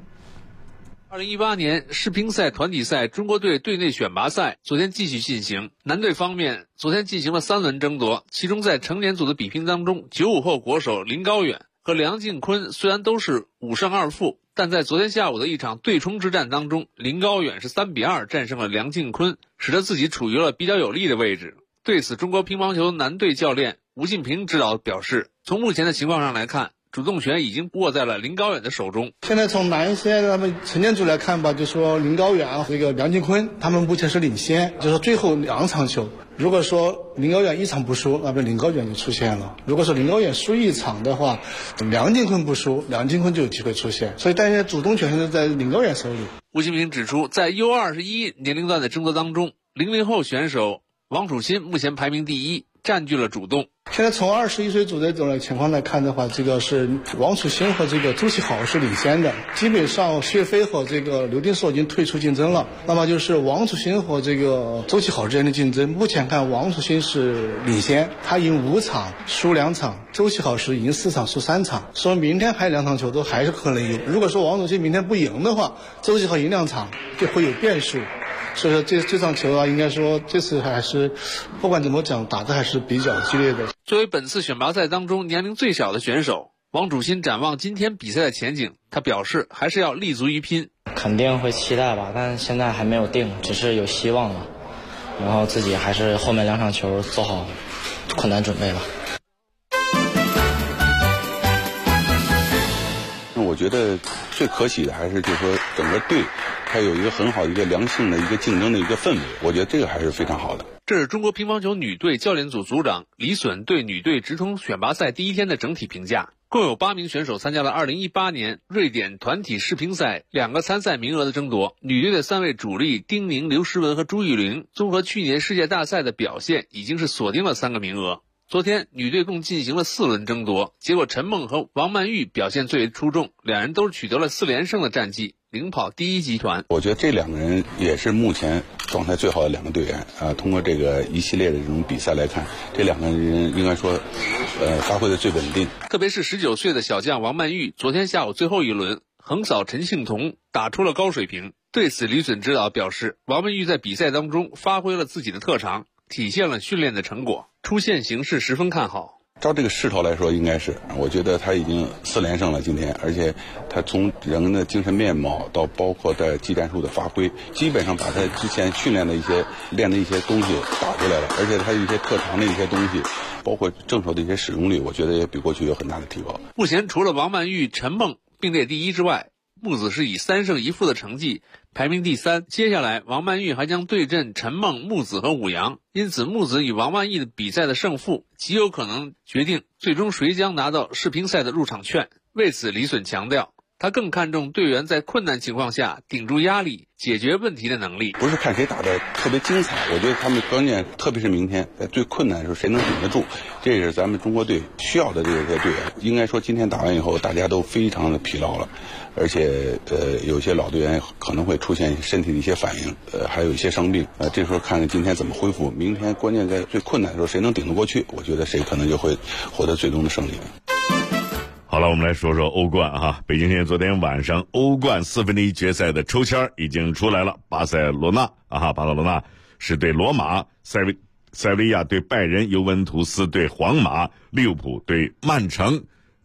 2018年世乒赛团体赛中国队队内选拔赛昨天继续进行。男队方面，昨天进行了3轮争夺，其中在成年组的比拼当中，95后国手林高远和梁靖昆虽然都是5胜2负，但在昨天下午的一场对冲之战当中，林高远是3比2战胜了梁靖昆，使得自己处于了比较有利的位置。对此，中国乒乓球男队教练吴敬平指导表示，从目前的情况上来看，主动权已经握在了林高远的手中。 现在从男先他们成年组来看吧，就说林高远这个梁靖昆他们目前是领先，就说最后2场球，如果说林高远1场不输，那么林高远就出现了；如果说林高远输1场的话，梁靖昆不输，梁靖昆就有机会出现。所以但是主动权现在在林高远手里。 吴敬平指出，在 U21 年龄段的争夺当中，00后选手王楚钦目前排名第1，占据了主动。 现在从21岁组这种情况来看的话，这个是王楚钦和这个周启豪是领先的，基本上薛飞和这个刘定硕已经退出竞争了。那么就是王楚钦和这个周启豪之间的竞争，目前看王楚钦是领先，他赢5场输2场，周启豪是赢4场输3场，所以明天还有2场球都还是可能赢。如果说王楚钦明天不赢的话，周启豪赢2场就会有变数。所以说这场球啊，应该说这次还是不管怎么讲，打的还是比较激烈的。 作为本次选拔赛当中年龄最小的选手， 王楚钦展望今天比赛的前景，他表示还是要立足于拼。 肯定会期待吧，但现在还没有定，只是有希望了。然后自己还是后面2场球做好困难准备吧。 我觉得最可喜的还是就是说整个队它有一个很好的一个良性的一个竞争的一个氛围，我觉得这个还是非常好的。 这是中国乒乓球女队教练组组长李隼对女队直通选拔赛第一天的整体评价。共有8名选手参加了2018年瑞典团体世乒赛2个参赛名额的争夺。女队的3位主力丁宁、刘诗雯和朱玉玲，综合去年世界大赛的表现，已经是锁定了3个名额。昨天女队共进行了4轮争夺，结果陈梦和王曼玉表现最为出众，两人都是取得了4连胜的战绩，领跑第一集团。 我觉得这2个人也是目前状态最好的2个队员啊。通过这个一系列的这种比赛来看，这2个人应该说发挥的最稳定。 特别是19岁的小将王曼玉，昨天下午最后一轮横扫陈幸同，打出了高水平。对此，李隼指导表示，王曼玉在比赛当中发挥了自己的特长，体现了训练的成果，出线形势十分看好。 照这个势头来说，应该是，我觉得他已经4连胜了今天，而且他从人的精神面貌到包括在技战术的发挥，基本上把他之前训练的练的一些东西打出来了，而且他一些特长的一些东西，包括正手的一些使用率，我觉得也比过去有很大的提高。 目前除了王曼玉、陈梦并列第一之外，木子是以3胜1负的成绩排名第3，接下来王曼玉还将对阵陈梦、木子和武阳，因此木子与王曼玉的比赛的胜负极有可能决定最终谁将拿到世乒赛的入场券。为此，李隼强调，他更看重队员在困难情况下顶住压力、解决问题的能力。 不是看谁打得特别精彩，我觉得他们关键，特别是明天在最困难的时候谁能顶得住，这也是咱们中国队需要的这些队员。应该说今天打完以后大家都非常的疲劳了，而且有些老队员可能会出现身体的一些反应，还有一些伤病，这时候看看今天怎么恢复，明天关键在最困难的时候谁能顶得过去，我觉得谁可能就会获得最终的胜利。 好了，我们来说说欧冠哈。北京时间昨天晚上，欧冠1/4决赛的抽签已经出来了。巴塞罗那是对罗马，塞维亚对拜仁，尤文图斯对皇马，利物浦对曼城。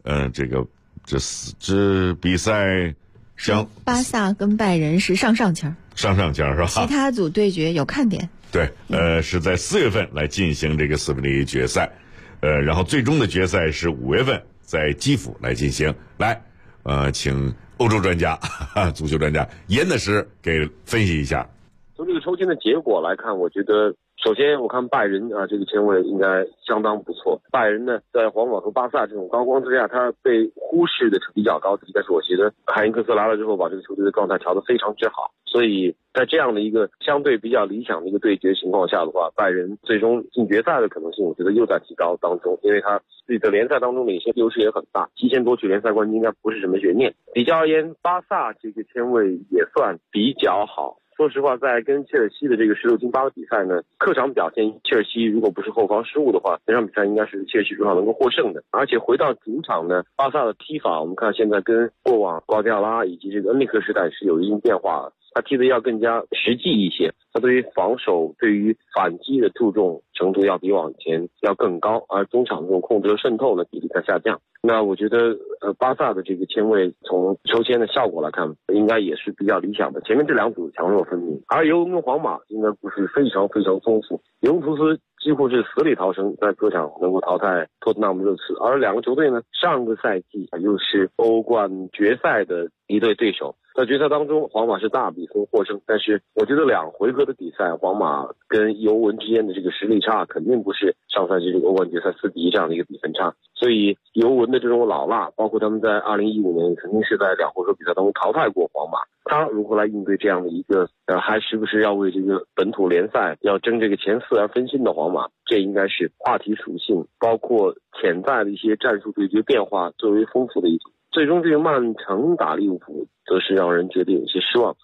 这比赛像巴萨跟拜仁是上签是吧？其他组对决有看点。 对，是在4月份来进行这个1/4决赛，然后最终的决赛是5月份。在基辅来进行。来，请欧洲专家、足球专家严老师给分析一下。 从这个抽签的结果来看，我觉得首先我看拜仁这个签位应该相当不错。拜仁呢，在皇马和巴萨这种高光之下，他被忽视的比较高，但是我觉得海因克斯来了之后，把这个球队的状态调得非常之好。所以在这样的一个相对比较理想的一个对决情况下的话，拜仁最终进决赛的可能性，我觉得又在提高当中，因为他自己的联赛当中领先优势也很大，提前夺取联赛冠军应该不是什么悬念。比较而言，巴萨这个签位也算比较好。说实话，在跟切尔西的这个16进8的比赛呢，客场表现切尔西如果不是后防失误的话，这场比赛应该是切尔西主场能够获胜的。而且回到主场呢，巴萨的踢法我们看现在跟过往瓜迪奥拉以及这个恩里克时代是有一定变化了，他踢得要更加实际一些，他对于防守、对于反击的注重程度要比往前要更高，而中场这种控制和渗透呢比例在下降。那我觉得巴萨的这个签位从抽签的效果来看，应该也是比较理想的。前面这2组强弱分明，而尤文跟皇马应该不是非常非常丰富。尤文图斯几乎是死里逃生，在客场能够淘汰托特纳姆热刺，而2个球队呢，上个赛季又是欧冠决赛的一对对手。在决赛当中，皇马是大比分获胜，但是我觉得2回合的比赛，皇马跟尤文之间的这个实力差肯定不是上赛季这个欧冠决赛4比1这样的一个比分差。所以尤文的这种老辣，包括他们在2015年肯定是在2回合比赛当中淘汰过皇马，他如何来应对这样的一个还是不是要为这个本土联赛要争这个前4而分心的皇马，这应该是话题属性包括潜在的一些战术对决变化最为丰富的一组。最终这个曼城打利物浦则是让人觉得有些失望。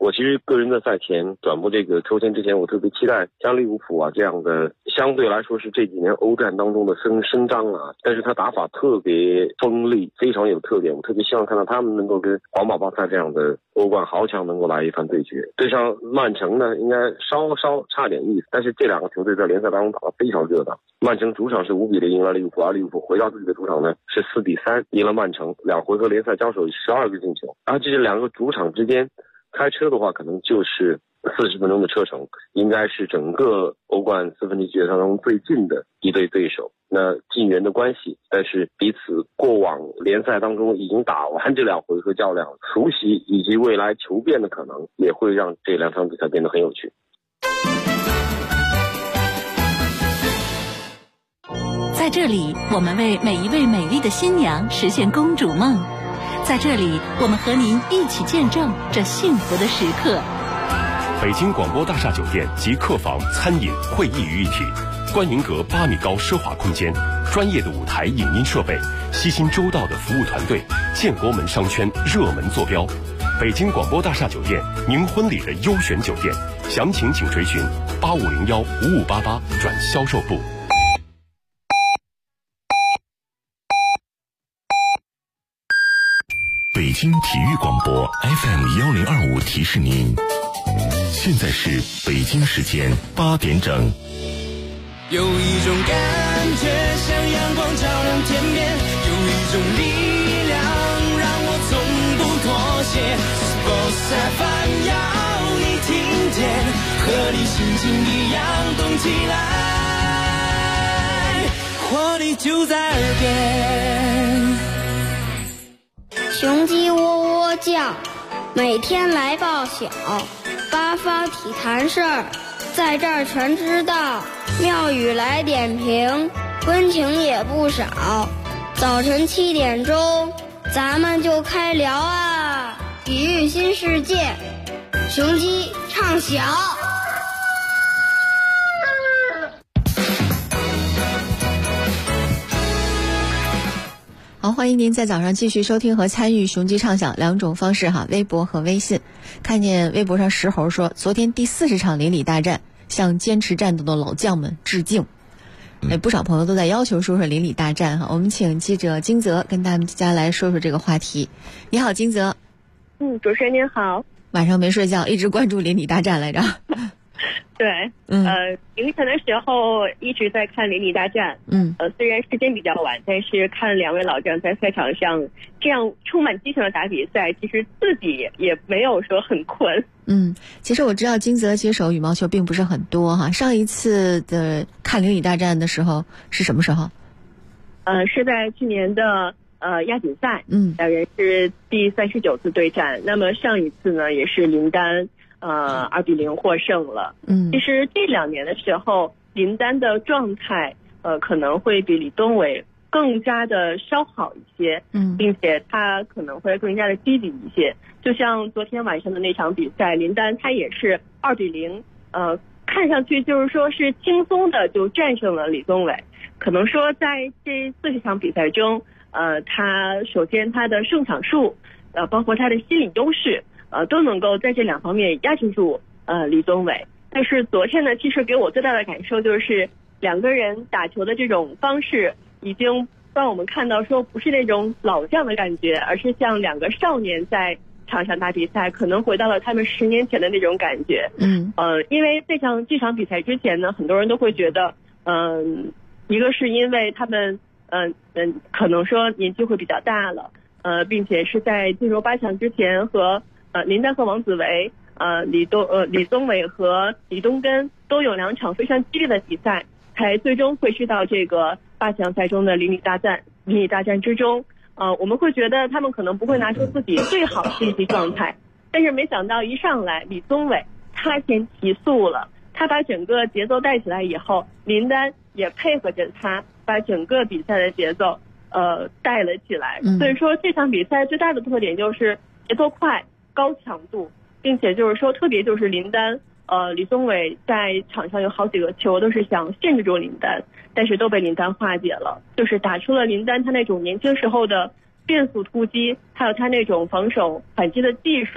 我其实个人在赛前转播这个抽签之前，我特别期待像利物浦啊这样的，相对来说是这几年欧战当中的声张啊，但是他打法特别锋利，非常有特点。我特别希望看到他们能够跟皇马、巴萨这样的欧冠豪强能够来一番对决。对上曼城呢，应该稍差点意思，但是这两个球队在联赛当中打得非常热闹。曼城主场是5-0赢了利物浦，而利物浦回到自己的主场呢是4-3赢了曼城，2回合联赛交手12个进球。而这两个主场之间开车的话，可能就是40分钟的车程，应该是整个欧冠4分之一决赛当中最近的一对对手。那近缘的关系，但是彼此过往联赛当中已经打完这2回合较量，熟悉以及未来求变的可能，也会让这2场比赛变得很有趣。 在这里，我们为每一位美丽的新娘实现公主梦。在这里，我们和您一起见证这幸福的时刻。 北京广播大厦酒店集客房、餐饮、会议于一体，观云阁8米高奢华空间，专业的舞台影音设备，悉心周到的服务团队，建国门商圈热门坐标。北京广播大厦酒店，您婚礼的优选酒店，详情请垂询8501-5588转销售部。 北京体育广播 FM1025提示您，现在是北京时间8点整。 有一种感觉像阳光照亮天边，有一种力量让我从不妥协。Sports FM 要你听见，和你心情一样动起来，活力就在耳边。 雄鸡喔喔叫，每天来报晓，八方体坛事儿，在这儿全知道。庙宇来点评，温情也不少。早晨7点钟，咱们就开聊啊！体育新世界，雄鸡唱晓。 好，欢迎您在早上继续收听和参与雄鸡畅想2种方式哈，微博和微信。看见微博上石猴说，昨天第40场邻里大战，向坚持战斗的老将们致敬。不少朋友都在要求说邻里大战哈，我们请记者金泽跟大家来说说这个话题。你好，金泽。 主持人您好。 晚上没睡觉，一直关注邻里大战来着。 对，凌晨的时候一直在看邻里大战。虽然时间比较晚，但是看2位老将在赛场上这样充满激情的打比赛，其实自己也没有说很困。 其实我知道金泽接手羽毛球并不是很多哈，上一次的看邻里大战的时候是什么时候？ 是在去年的亚锦赛，两人是第39次对战。那么上一次呢，也是林丹2-0获胜了。其实这2年的时候，林丹的状态可能会比李宗伟更加的稍好一些，并且他可能会更加的积极一些。就像昨天晚上的那场比赛，林丹他也是2-0，看上去就是说是轻松的就战胜了李宗伟。可能说在这40场比赛中，他首先他的胜场数，包括他的心理优势。都能够在这2方面压制住李宗伟。但是昨天呢，其实给我最大的感受就是2个人打球的这种方式已经让我们看到说不是那种老将的感觉，而是像2个少年在场上打比赛，可能回到了他们10年前的那种感觉。因为这场比赛之前呢，很多人都会觉得一个是因为他们可能说年纪会比较大了，并且是在进入8强之前和林丹和王子维，李宗伟和李东根都有2场非常激烈的比赛，才最终会去到这个8强赛中的邻里大战之中。我们会觉得他们可能不会拿出自己最好的竞技状态，但是没想到一上来李宗伟他先提速了，他把整个节奏带起来以后，林丹也配合着他把整个比赛的节奏带了起来。所以说这场比赛最大的特点就是节奏快、高强度，并且就是说特别就是林丹李宗伟在场上有好几个球都是想限制住林丹，但是都被林丹化解了，就是打出了林丹他那种年轻时候的变速突击，还有他那种防守反击的技术，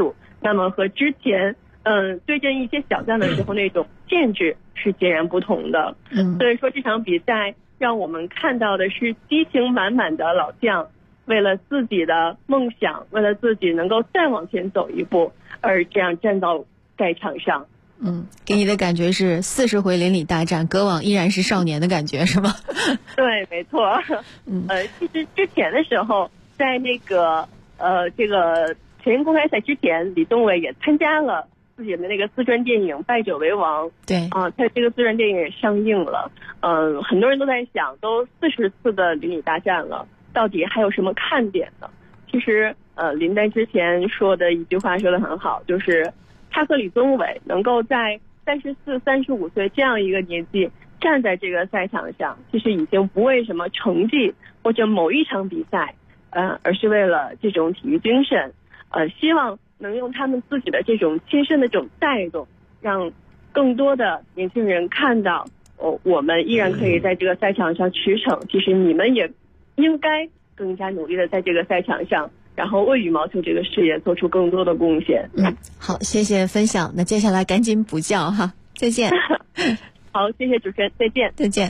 那么和之前对阵一些小将的时候那种限制是截然不同的。所以说这场比赛让我们看到的是激情满满的老将为了自己的梦想，为了自己能够再往前走一步而这样站到赛场上。 给你的感觉是40回邻里大战，隔网依然是少年的感觉是吗？ 对，没错。其实之前的时候，在那个这个全运公开赛之前，李宗伟也参加了自己的那个自传电影《败者为王》。 对他这个自传电影也上映了。很多人都在想，都40次的邻里大战了，到底还有什么看点呢？其实林丹之前说的一句话说得很好，就是他和李宗伟能够在34、35岁这样一个年纪站在这个赛场上，其实已经不为什么成绩或者某一场比赛，而是为了这种体育精神。希望能用他们自己的这种亲身的这种带动，让更多的年轻人看到，我们依然可以在这个赛场上驰骋。其实你们也应该更加努力的在这个赛场上，然后为羽毛球这个事业做出更多的贡献。 好，谢谢分享。那接下来赶紧补觉哈，再见。 好，谢谢主持人，再见。 再见。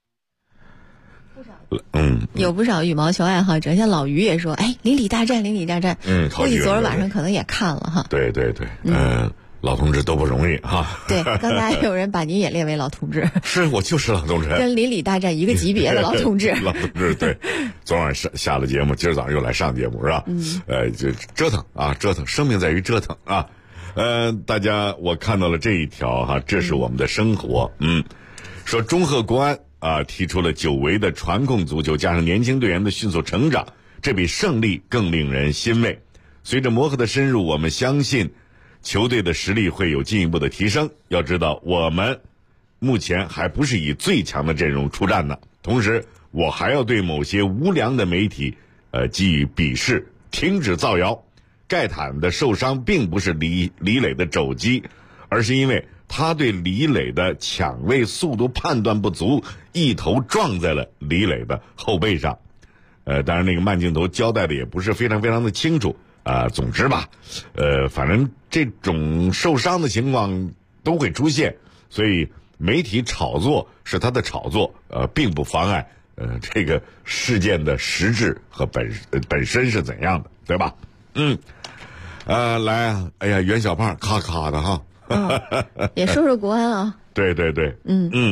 有不少羽毛球爱好者，像老于也说，邻里大战，邻里大战。估计昨儿晚上可能也看了哈。 对对对，老同志都不容易哈。 对，刚才有人把您也列为老同志。 是我就是老同志， 跟邻里大战一个级别的老同志。 老同志，对。昨晚下了节目，今儿早上又来上节目是吧？就折腾啊，折腾，生命在于折腾啊。大家我看到了这一条哈，这是我们的生活。说中赫国安提出了久违的传控足球，加上年轻队员的迅速成长，这比胜利更令人欣慰。随着磨合的深入，我们相信球队的实力会有进一步的提升。要知道，我们目前还不是以最强的阵容出战呢。同时，我还要对某些无良的媒体给予鄙视，停止造谣。盖坦的受伤并不是李磊的肘击，而是因为他对李磊的抢位速度判断不足，一头撞在了李磊的后背上。当然那个慢镜头交代的也不是非常非常的清楚总之吧，反正这种受伤的情况都会出现，所以媒体炒作是他的炒作，并不妨碍这个事件的实质和本身是怎样的，对吧？来啊，哎呀，袁小胖咔咔的哈。 也说说国安啊。 对对对 3-0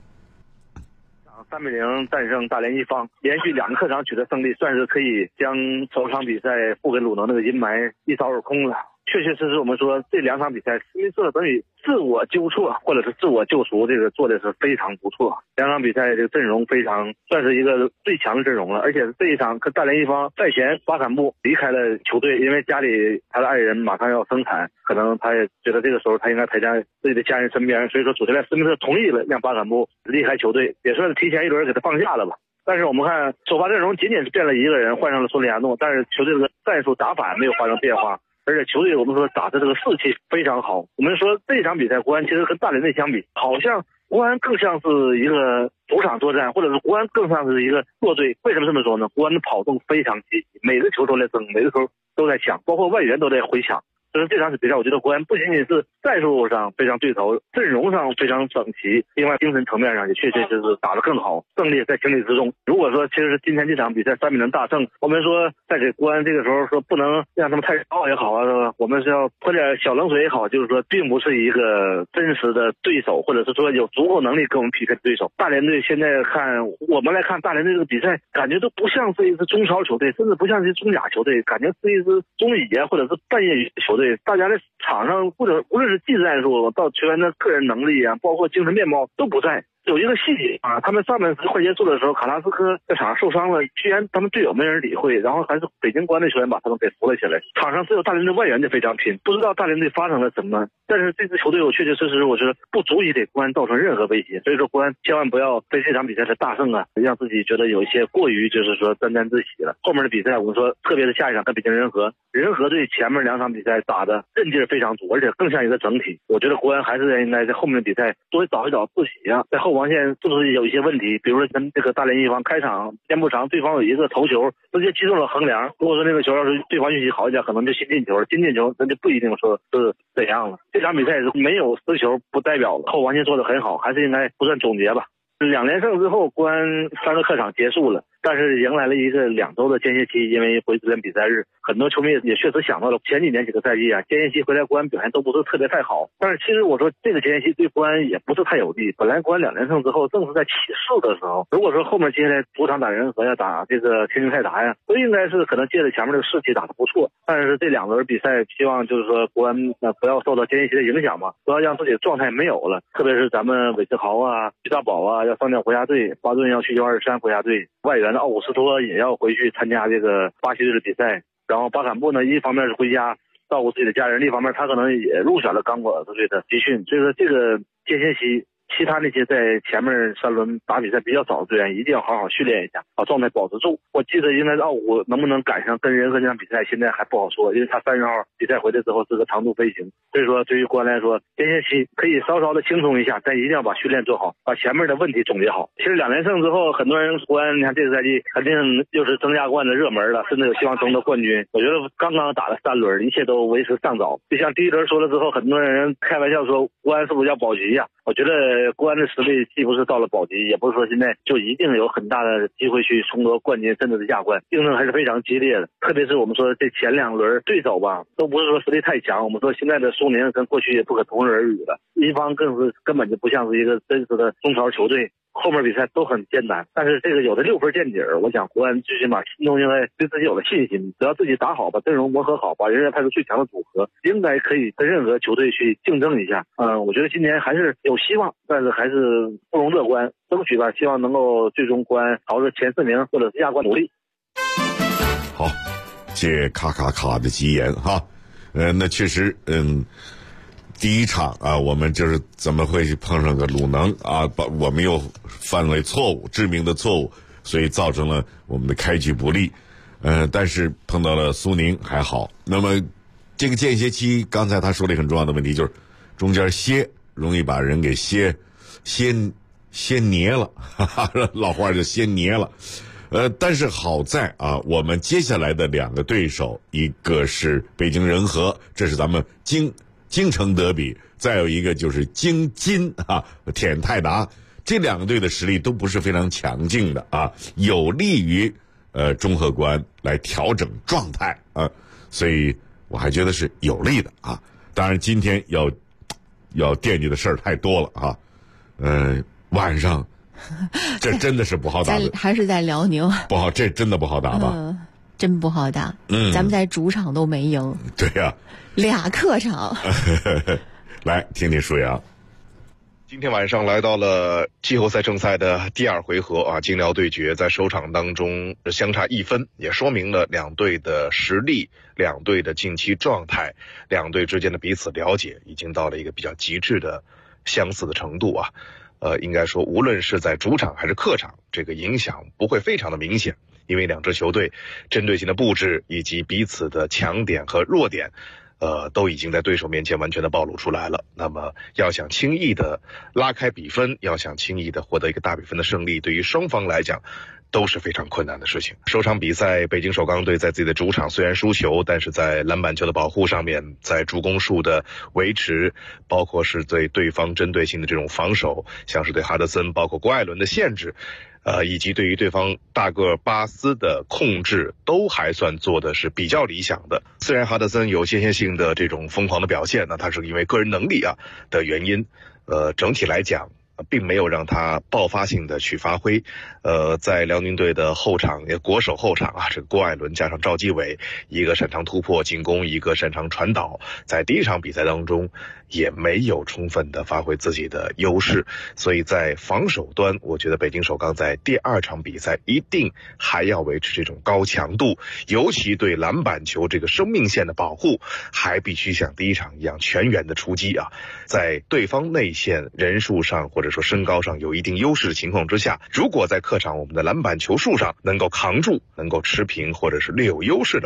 战胜大连一方，连续2个客场取得胜利，算是可以将首场比赛付给鲁能那个阴霾一扫而空了。确确实实我们说这2场比赛史密斯等于自我纠错或者是自我救赎，这个做的是非常不错。2场比赛这个阵容非常算是一个最强的阵容了，而且这一场跟大连一方赛前巴坎布离开了球队，因为家里他的爱人马上要生产，可能他也觉得这个时候他应该陪在自己的家人身边，所以说主教练史密斯同意了让巴坎布离开球队，也算是提前一轮给他放下了吧。但是我们看首发阵容仅仅是变了一个人，换上了索里亚诺，但是球队这个战术打法没有发生变化，而且球队我们说打的这个士气非常好。我们说这场比赛国安其实跟大连队相比，好像国安更像是一个主场作战，或者是国安更像是一个弱队。为什么这么说呢？国安的跑动非常积极，每个球都在争，每个球都在抢，包括外援都在回抢。所以这场比赛我觉得国安不仅仅是战术上非常对头，阵容上非常整齐，另外精神层面上也确确实实打得更好，胜利在情理之中。如果说其实今天这场比赛3-0大胜，我们说在给国安这个时候说不能让他们太高也好啊，我们是要泼点小冷水也好，就是说并不是一个真实的对手，或者是说有足够能力跟我们匹配的对手。大连队现在看我们来看大连队这个比赛，感觉都不像是一支中超球队，甚至不像是中甲球队，感觉是一支中乙或者是半业余球队。大家在场上或者无论是技战术到球员的个人能力包括精神面貌都不在。有一个细节他们上半时快结束的时候，卡拉斯科在场上受伤了，居然他们队友没人理会，然后还是北京国安的球员把他们给扶了起来。场上只有大连队外援就非常拼，不知道大连队发生了什么，但是这支球队我确确实实我觉得不足以给国安造成任何威胁。所以说国安千万不要被这场比赛的大胜让自己觉得有一些过于就是说沾沾自喜了。后面的比赛我们说特别是下一场跟北京人和队前面2场比赛打的韧劲非常足，而且更像一个整体。我觉得国安还是应该在后面的比赛多找一找自己在后后防线是不是有一些问题？比如说跟这个大连一方开场时间不长，对方有一个头球直接击中了横梁，如果说那个球要是对方运气好一点，可能就新进球，新进球那就不一定说是怎样了。这场比赛是没有失球，不代表后防线做得很好，还是应该不算总结吧。2连胜之后，国安3个客场结束了，但是迎来了一个2周的间歇期，因为回归比赛日，很多球迷也确实想到了前几年几个赛季啊，间歇期回来国安表现都不是特别太好。但是其实我说这个间歇期对国安也不是太有利，本来国安2连胜之后，正是在起势的时候，如果说后面接下来主场打人和要打这个天津泰达呀，都应该是可能借着前面这个士气打得不错。但是这2轮比赛，希望就是说国安不要受到间歇期的影响嘛，不要让自己的状态没有了，特别是咱们韦世豪啊、徐大宝啊要上调国家队，巴顿要去123国家队，外援的奥古斯托也要回去参加这个巴西队的比赛。然后巴坎布呢，一方面是回家照顾自己的家人，另一方面他可能也入选了刚果子队的集训。所以说这个间歇期，其他那些在前面3轮打比赛比较早的队员一定要好好训练一下，把状态保持住。我记得应该是奥古能不能赶上跟仁和这场比赛，现在还不好说，因为他30号比赛回来之后是个长途飞行。所以说对于国安来说，间歇期可以稍稍的轻松一下，但一定要把训练做好，把前面的问题总结好。其实2连胜之后，很多人国安你看这个赛季肯定又是争亚冠的热门了，甚至有希望争得冠军。我觉得刚刚打了3轮，一切都为时尚早。就像第1轮说了之后，很多人开玩笑说国安是不是要保级呀？我觉得国安的实力既不是到了保级，也不是说现在就一定有很大的机会去重夺冠军，甚至是亚冠，竞争还是非常激烈的。特别是我们说这前2轮对手吧，都不是说实力太强。我们说现在的苏宁跟过去也不可同日而语了，一方更是根本就不像是一个真实的中超球队。后面比赛都很艰难，但是这个有的6分见底儿，我想国安最起码心中应该对自己有了信心，只要自己打好，把阵容磨合好，把人员派出最强的组合，应该可以跟任何球队去竞争一下。我觉得今年还是有希望，但是还是不容乐观，争取吧，希望能够最终国安朝着前4名或者是亚冠努力。 好，谢卡卡卡的吉言哈，那确实，第1场啊，我们就是怎么会碰上个鲁能啊？我们又犯了错误，致命的错误，所以造成了我们的开局不利。但是碰到了苏宁还好。那么这个间歇期，刚才他说了一个很重要的问题，就是中间歇容易把人给歇捏了，哈哈，老话就歇捏了。但是好在啊，我们接下来的2个对手，一个是北京人和，这是咱们京城德比，再有一个就是京津啊铁泰达，这2个队的实力都不是非常强劲的啊，有利于中赫国安来调整状态啊，所以我还觉得是有利的啊。当然今天要惦记的事儿太多了啊，晚上这真的是不好打的， 还是在辽宁不好，这真的不好打吧？ 真不好打。咱们在主场都没赢。 对呀 ，2客场。 来听听舒阳。 今天晚上来到了季后赛正赛的第2回合啊，京辽对决在首场当中相差1分，也说明了2队的实力、2队的近期状态、2队之间的彼此了解已经到了一个比较极致的相似的程度啊。应该说无论是在主场还是客场，这个影响不会非常的明显，因为2支球队针对性的布置以及彼此的强点和弱点都已经在对手面前完全的暴露出来了。那么要想轻易的拉开比分，要想轻易的获得一个大比分的胜利，对于双方来讲都是非常困难的事情。首场比赛北京首钢队在自己的主场虽然输球，但是在篮板球的保护上面，在助攻数的维持，包括是对对方针对性的这种防守，像是对哈德森包括郭艾伦的限制，以及对于对方大个巴斯的控制都还算做的是比较理想的。虽然哈德森有间歇性的这种疯狂的表现，那他是因为个人能力的原因，整体来讲并没有让他爆发性的去发挥。在辽宁队的后场，国手后场啊，这个郭艾伦加上赵基伟，一个擅长突破进攻，一个擅长传导，在第1场比赛当中也没有充分的发挥自己的优势，所以在防守端，我觉得北京首钢在第2场比赛一定还要维持这种高强度，尤其对篮板球这个生命线的保护，还必须像第1场一样全员的出击啊。在对方内线人数上或者说身高上有一定优势的情况之下，如果在客场我们的篮板球数上能够扛住，能够持平或者是略有优势的话，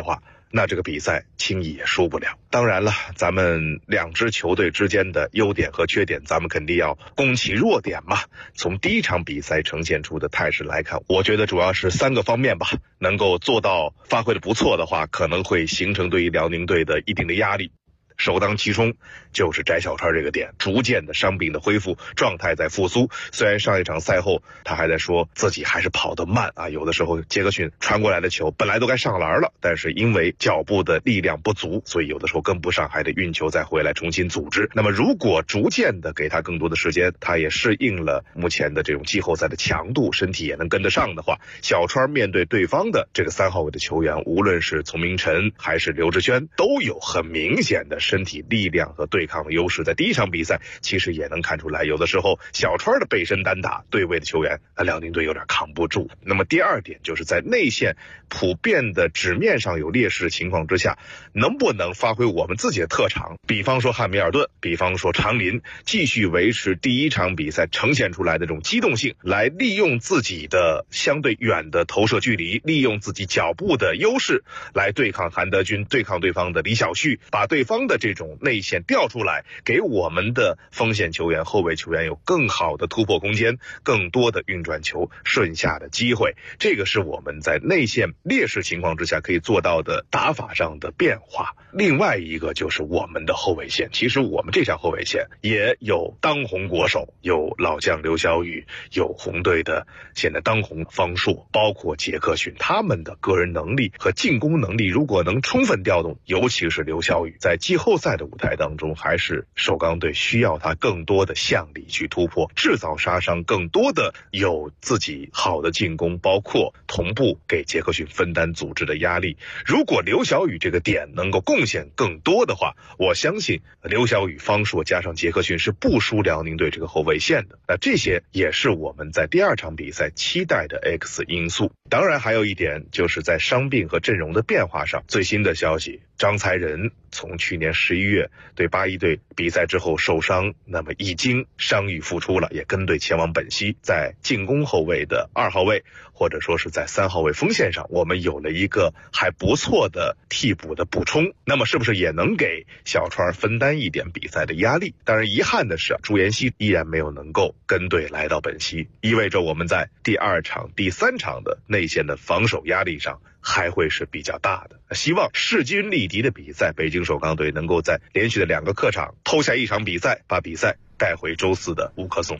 那这个比赛轻易也输不了。当然了，咱们两支球队之间的优点和缺点，咱们肯定要攻其弱点嘛。从第一场比赛呈现出的态势来看，我觉得主要是3个方面吧，能够做到发挥的不错的话，可能会形成对于辽宁队的一定的压力。首当其冲就是翟小川这个点，逐渐的伤病的恢复，状态在复苏。虽然上一场赛后他还在说自己还是跑得慢啊，有的时候杰克逊传过来的球本来都该上篮了，但是因为脚步的力量不足，所以有的时候跟不上，还得运球再回来重新组织。那么如果逐渐的给他更多的时间，他也适应了目前的这种季后赛的强度，身体也能跟得上的话，小川面对对方的这个3号位的球员，无论是丛明晨还是刘志轩，都有很明显的身体力量和对抗的优势。在第一场比赛其实也能看出来，有的时候小川的背身单打对位的球员，辽宁队有点扛不住。那么第二点就是在内线普遍的纸面上有劣势情况之下，能不能发挥我们自己的特长，比方说汉密尔顿，比方说长林，继续维持第一场比赛呈现出来的这种机动性，来利用自己的相对远的投射距离，利用自己脚步的优势来对抗韩德君，对抗对方的李晓旭，把对方的这种内线调出来，给我们的锋线球员、后卫球员有更好的突破空间，更多的运转球顺下的机会。这个是我们在内线劣势情况之下可以做到的打法上的变化。另外一个就是我们的后卫线，其实我们这条后卫线也有当红国手，有老将刘晓宇，有红队的现在当红方硕，包括杰克逊，他们的个人能力和进攻能力如果能充分调动，尤其是刘晓宇在季后赛的舞台当中，还是首钢队需要他更多的向里去突破，制造杀伤，更多的有自己好的进攻，包括同步给杰克逊分担组织的压力。如果刘晓宇这个点能够贡献更多的话，我相信刘晓宇、方硕加上杰克逊是不输辽宁队这个后卫线的。那这些也是我们在第二场比赛期待的 X 因素。当然还有一点就是在伤病和阵容的变化上，最新的消息，张才仁从去年11月对81队比赛之后受伤，那么已经伤愈复出了，也跟队前往本溪。在进攻后卫的2号位或者说是在3号位锋线上，我们有了一个还不错的替补的补充，那么是不是也能给小川分担一点比赛的压力？当然遗憾的是朱延熙依然没有能够跟队来到本溪，意味着我们在第2场、第3场的内线的防守压力上还会是比较大的。希望势均力敌的比赛，北京首钢队能够在连续的2个客场偷下1场比赛，把比赛带回周4的乌克松。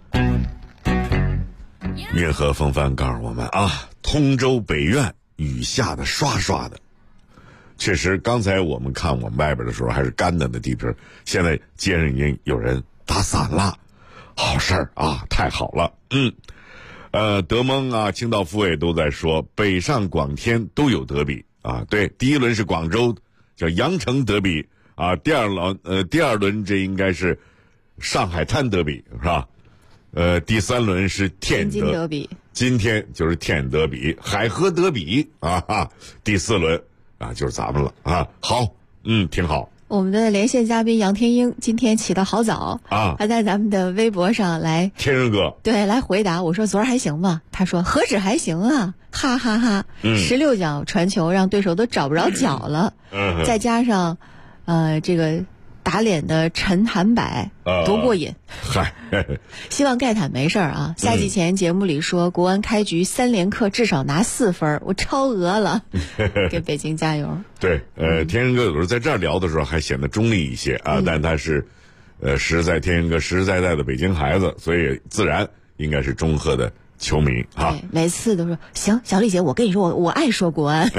运河风帆告诉我们啊，通州北苑雨下的刷刷的。确实刚才我们看我们外边的时候还是干的地皮，现在街上已经有人打伞了，好事儿啊，太好了。德蒙啊、青岛富卫都在说北上广天都有德比啊。对，第一轮是广州叫羊城德比啊，第二轮这应该是上海滩德比是吧？第3轮是天津德比，今天就是天德比、海河德比啊。第4轮啊就是咱们了啊。好，挺好。 我们的连线嘉宾杨天英今天起得好早啊，他在咱们的微博上来， 天人哥对来回答我说昨儿还行吗？他说何止还行啊，哈哈哈！16脚传球让对手都找不着脚了，再加上这个打脸的陈涵柏多过瘾。希望盖坦没事啊。赛季前节目里说国安开局3连客至少拿4分，我超额了，给北京加油。 对，天人哥有时候在这儿聊的时候还显得中立一些啊，但他是实在天人哥实实在在的北京孩子，所以自然应该是中赫的球迷啊。对， 每次都说行，小丽姐，我跟你说，我爱说国安。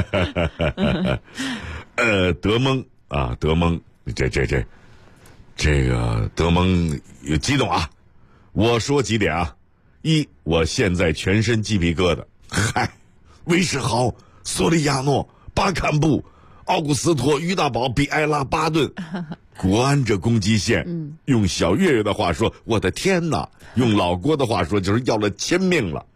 德蒙啊，德蒙。这个德蒙有激动啊！我说几点啊？1，我现在全身鸡皮疙瘩。威士豪、索里亚诺、巴坎布、奥古斯托、于大宝、比埃拉、巴顿，国安这攻击线，用小岳岳的话说，我的天哪！用老郭的话说，就是要了亲命了。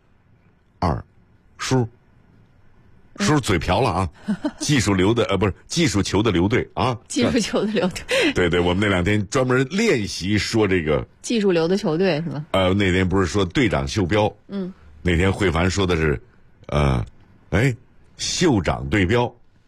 叔嘴瓢了啊！技术流的不是技术球的流队啊， 技术球的流队。对， 我们那2天专门练习说这个技术流的球队是吧？ 那天不是说队长袖标，那天慧凡说的是，袖长对标，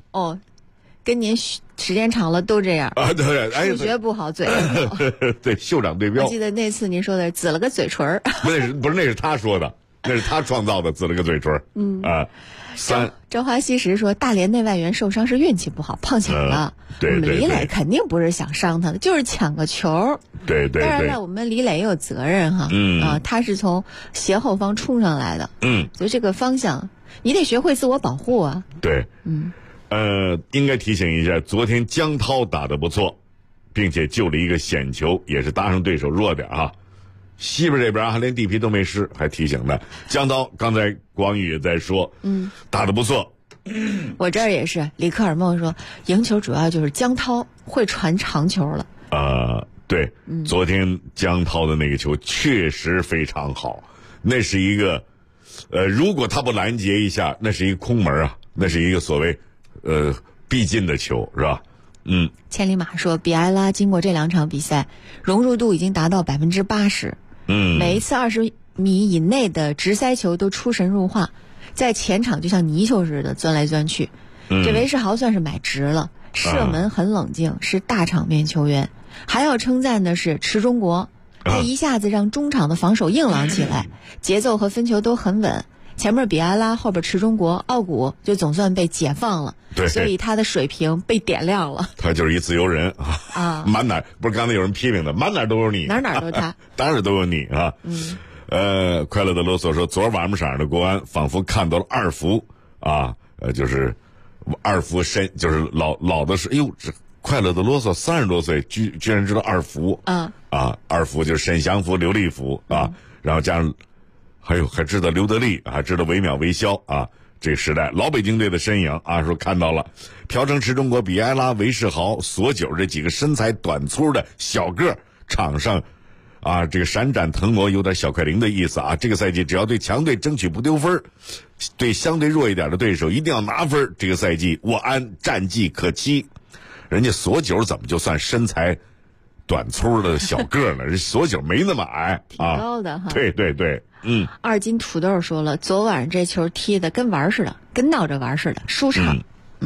哦，跟您时间长了都这样啊？对， 数学不好，嘴不好。 对，校长对标。 我记得那次您说的紫了个嘴唇儿。 不是那是他说的，那是他创造的，紫了个嘴唇儿。 朝花夕拾说，大连那外援受伤是运气不好，碰巧了。 对， 我们李磊肯定不是想伤他的，就是抢个球。 对。 当然了，我们李磊也有责任哈。他是从斜后方冲上来的。所以这个方向你得学会自我保护啊。 对。应该提醒一下，昨天江涛打得不错，并且救了一个险球，也是搭上对手弱点啊。西边这边还连地皮都没湿，还提醒呢。江涛刚才广宇也在说，打得不错。 我这儿也是，李克尔梦说，赢球主要就是江涛会传长球了。 对，昨天江涛的那个球确实非常好，那是一个，如果他不拦截一下，那是一个空门啊，那是一个所谓，必进的球，是吧？ 千里马说，比埃拉经过这2场比赛，融入度已经达到80%。每一次20米以内的直塞球都出神入化，在前场就像泥鳅似的钻来钻去。这韦世豪算是买值了，射门很冷静，是大场面球员。还要称赞的是池中国，他一下子让中场的防守硬朗起来，节奏和分球都很稳。前面比埃拉，后边池中国，奥古就总算被解放了。 对， 所以他的水平被点亮了。 他就是一自由人啊！满哪不是刚才有人批评的，满哪都有你， 哪都他， 当然都有你啊！快乐的啰嗦说，昨儿晚上的国安仿佛看到了二福啊，就是二福就是老的是，哎呦，这快乐的啰嗦30多岁居然知道二福二福就是沈祥福、刘立福啊，然后加上还知道刘德利，还知道惟妙惟肖啊。这时代老北京队的身影啊，说看到了朴成、池中国、比埃拉、韦世豪、索九这几个身材短粗的小个场上啊，这个闪展腾挪有点小快灵的意思啊。这个赛季只要对强队争取不丢分，对相对弱一点的对手一定要拿分，这个赛季沃安战绩可期。人家索九怎么就算身材短粗的小个呢？人索九没那么矮， 挺高的哈。 对。 二斤土豆说了，昨晚这球踢的跟玩似的，跟闹着玩似的，舒畅。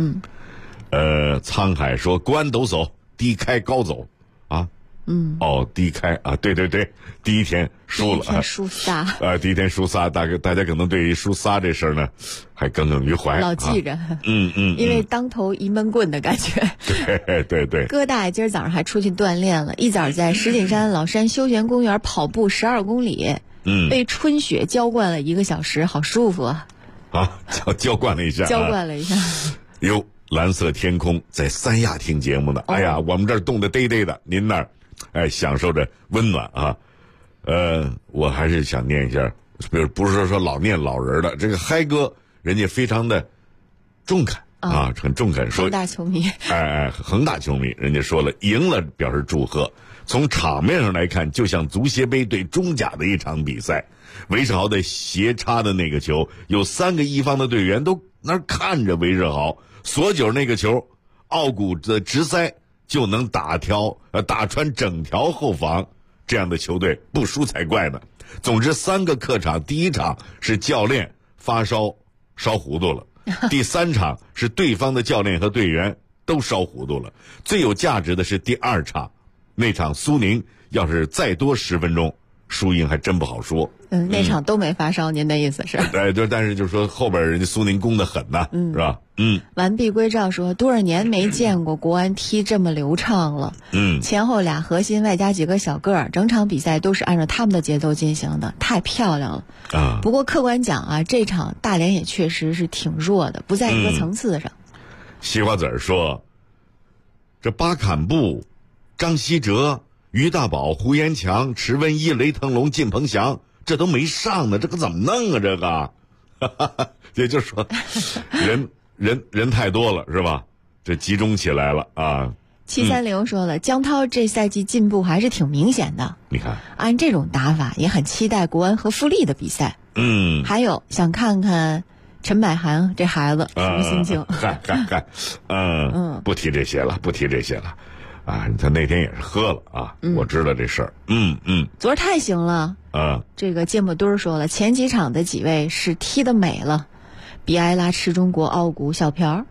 沧海说，国安抖擞，低开高走啊。低开啊，对，第一天输了，第一天输仨，大家可能对于输仨这事儿呢，还耿耿于怀， 老记着。因为当头一闷棍的感觉。 对。 哥大爷今儿早上还出去锻炼了，一早在石景山老山休闲公园跑步12公里。被春雪浇灌了1个小时，好舒服啊！ 浇灌了一下。哟，蓝色天空在三亚听节目呢。哎呀，我们这儿冻得嘚嘚的，您那儿享受着温暖啊。我还是想念一下，不是说老念老人的，这个嗨哥人家非常的中肯啊，很中肯，说恒大球迷。 恒大球迷，人家说了，赢了表示祝贺。从场面上来看，就像足协杯对中甲的一场比赛。韦世豪的斜插的那个球，有3个一方的队员都那儿看着韦世豪。索九那个球，奥古的直塞就能打穿整条后防，这样的球队不输才怪呢。总之3个客场，第1场是教练发烧糊涂了，第3场是对方的教练和队员都烧糊涂了。最有价值的是第2场。那场苏宁要是再多10分钟，输赢还真不好说。 那场都没发烧，您的意思是？ 但是就是说后边人家苏宁攻得很呐，是吧？ 完璧归赵说，多少年没见过国安踢这么流畅了。前后俩核心外加几个小个儿，整场比赛都是按照他们的节奏进行的，太漂亮了啊！不过客观讲啊，这场大连也确实是挺弱的，不在一个层次上。 西瓜子说，这巴坎布、张稀哲、于大宝、胡延强、池文一、雷腾龙、靳鹏翔，这都没上呢，这可怎么弄啊？这个，也就是说，人太多了，是吧？这集中起来了啊。 730说了，江涛这赛季进步还是挺明显的。 你看， 按这种打法，也很期待国安和富力的比赛。还有想看看陈百涵这孩子什么心情？ 不提这些了。啊，他那天也是喝了啊，我知道这事儿。 昨儿太行了。这个芥末墩说了，前几场的几位是踢得美了，比埃拉、池中国、奥古、小朴，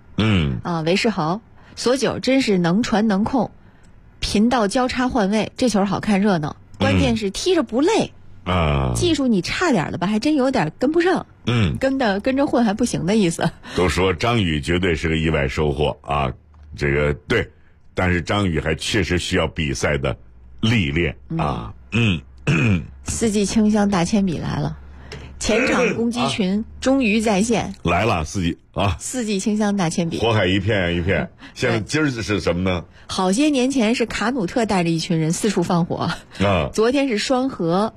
韦世豪索9真是能传能控，频道交叉换位，这球好看热闹，关键是踢着不累。技术你差点了吧，还真有点跟不上。跟着混还不行的意思。 都说张宇绝对是个意外收获啊，这个对，但是张宇还确实需要比赛的历练啊。 四季清香大铅笔来了，前场攻击群终于在线， 来了四季啊！ 四季清香大铅笔， 火海一片一片。现在今儿是什么呢？ 好些年前是卡努特带着一群人四处放火昨天是双核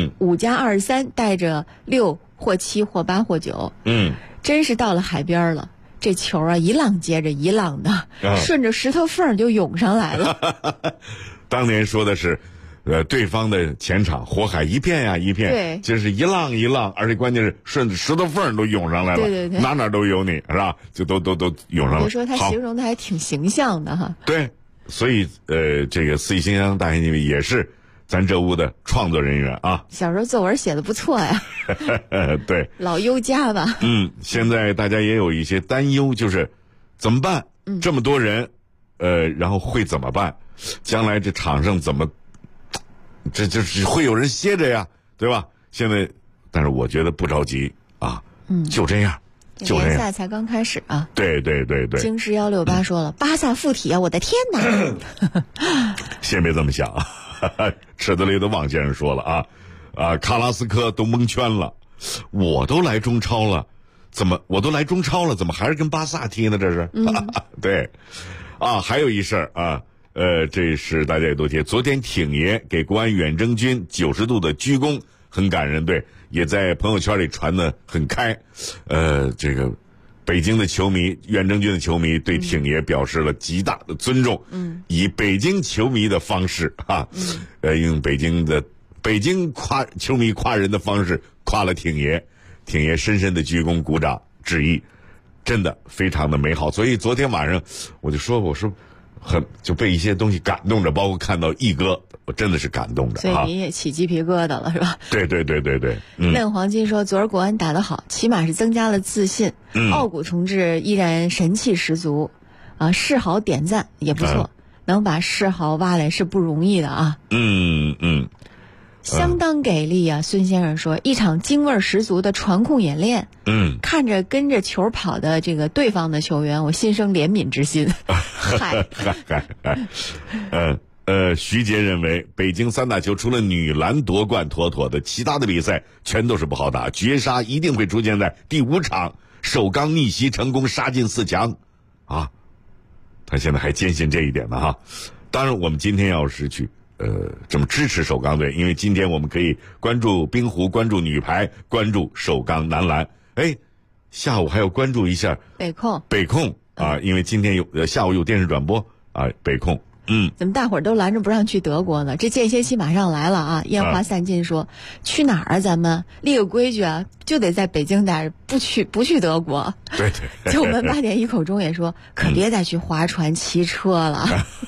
5+23带着6或7或8或9真是到了海边了。这球啊，一浪接着一浪的，顺着石头缝就涌上来了。 当年说的是。对方的前场火海一片呀一片， 对， 就是一浪一浪，而且关键是顺着石头缝都涌上来了， 对， 哪都有你，是吧？就都涌上来了。 别说他形容的还挺形象的哈。 对，所以这个四季清香大铅笔也是咱这屋的创作人员啊。 小时候作文写的不错呀。 对， 老优家吧。 现在大家也有一些担忧，就是怎么办？这么多人，然后会怎么办？将来这场上怎么？这就是会有人歇着呀，对吧？现在，但是我觉得不着急啊，就这样， 联赛才刚开始啊。 对。 京师168说了，巴萨附体啊！我的天哪！ 先别这么想，池子里的王先生说了卡拉斯科都蒙圈了，我都来中超了，怎么还是跟巴萨踢呢？这是，对，还有一事儿啊。这是大家也都提，昨天挺爷给国安远征军90度的鞠躬，很感人，对，也在朋友圈里传得很开。这个北京的球迷，远征军的球迷对挺爷表示了极大的尊重，以北京球迷的方式用北京球迷夸人的方式夸了挺爷，挺爷深深的鞠躬鼓掌致意，真的非常的美好。所以昨天晚上我说就被一些东西感动着，包括看到毅哥，我真的是感动着。 所以你也起鸡皮疙瘩了，是吧？ 对。 嫩黄金说，昨儿国安打得好，起码是增加了自信。奥古同志依然神气十足，世豪点赞也不错，能把世豪挖来是不容易的啊。相当给力啊！孙先生说，一场京味十足的传控演练。看着跟着球跑的这个对方的球员，我心生怜悯之心。 徐杰认为北京3大球除了女篮夺冠妥妥的，其他的比赛全都是不好打，绝杀一定会出现在第5场，首钢逆袭成功杀进4强啊！他现在还坚信这一点呢哈。当然，我们今天要是去这么支持首钢队，因为今天我们可以关注冰壶，关注女排，关注首钢男篮。下午还要关注一下北控啊，因为今天下午有电视转播啊，北控。 怎么大伙儿都拦着不让去德国呢？这间歇期马上来了啊！烟花散尽说，去哪儿啊？咱们立个规矩啊，就得在北京待着，不去德国。 对。 就我们8点一口钟也说，可别再去划船、骑车了，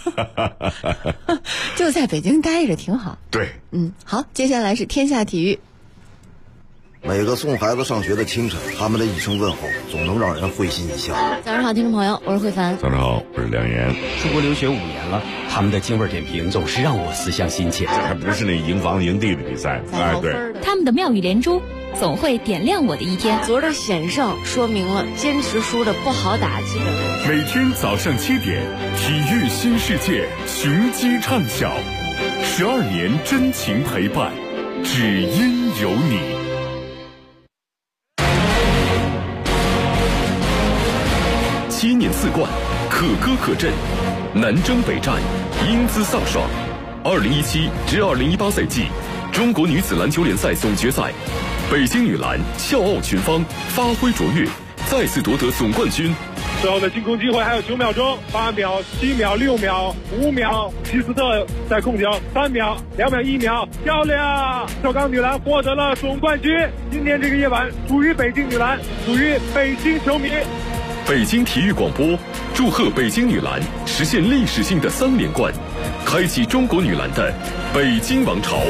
就在北京待着挺好。 对， 好，接下来是天下体育。 每个送孩子上学的清晨，他们的一声问候总能让人会心一笑。 早上好，听众朋友，我是慧凡。 早上好，我是梁岩。 出国留学5年了，他们的京味点评总是让我思乡心切。 这还不是那营房营地的比赛，对。 他们的妙语连珠总会点亮我的一天。 昨儿的险胜说明了坚持输的不好打基本功。 每天早上7点，体育新世界雄鸡唱晓，12年真情陪伴，只因有你。7年4冠，可歌可阵，南征北战，英姿飒爽。2017至2018赛季中国女子篮球联赛总决赛，北京女篮笑傲群芳，发挥卓越，再次夺得总冠军。 最后的进攻机会还有9秒钟，8秒、7秒、6秒、5秒，希斯特在控球，3秒、2秒、1秒，漂亮！首钢女篮获得了总冠军。今天这个夜晚属于北京女篮，属于北京球迷。 北京体育广播祝贺北京女篮实现历史性的3连冠，开启中国女篮的北京王朝。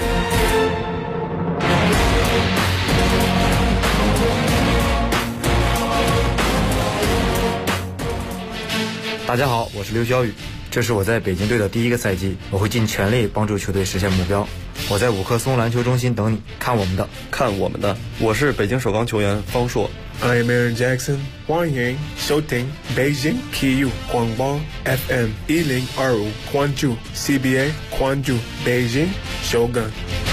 大家好，我是刘晓宇，这是我在北京队的第一个赛季，我会尽全力帮助球队实现目标。我在五棵松篮球中心等你，看我们的。 我是北京首钢球员方硕。 I am Aaron Jackson， 欢迎收听北京体育广播 FM 1025，关注 CBA， 关注北京首钢。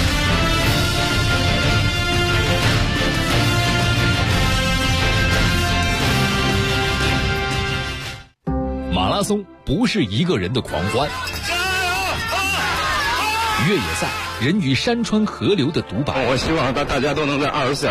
马拉松不是一个人的狂欢，越野赛人与山川河流的独白。 我希望大家都能在24小时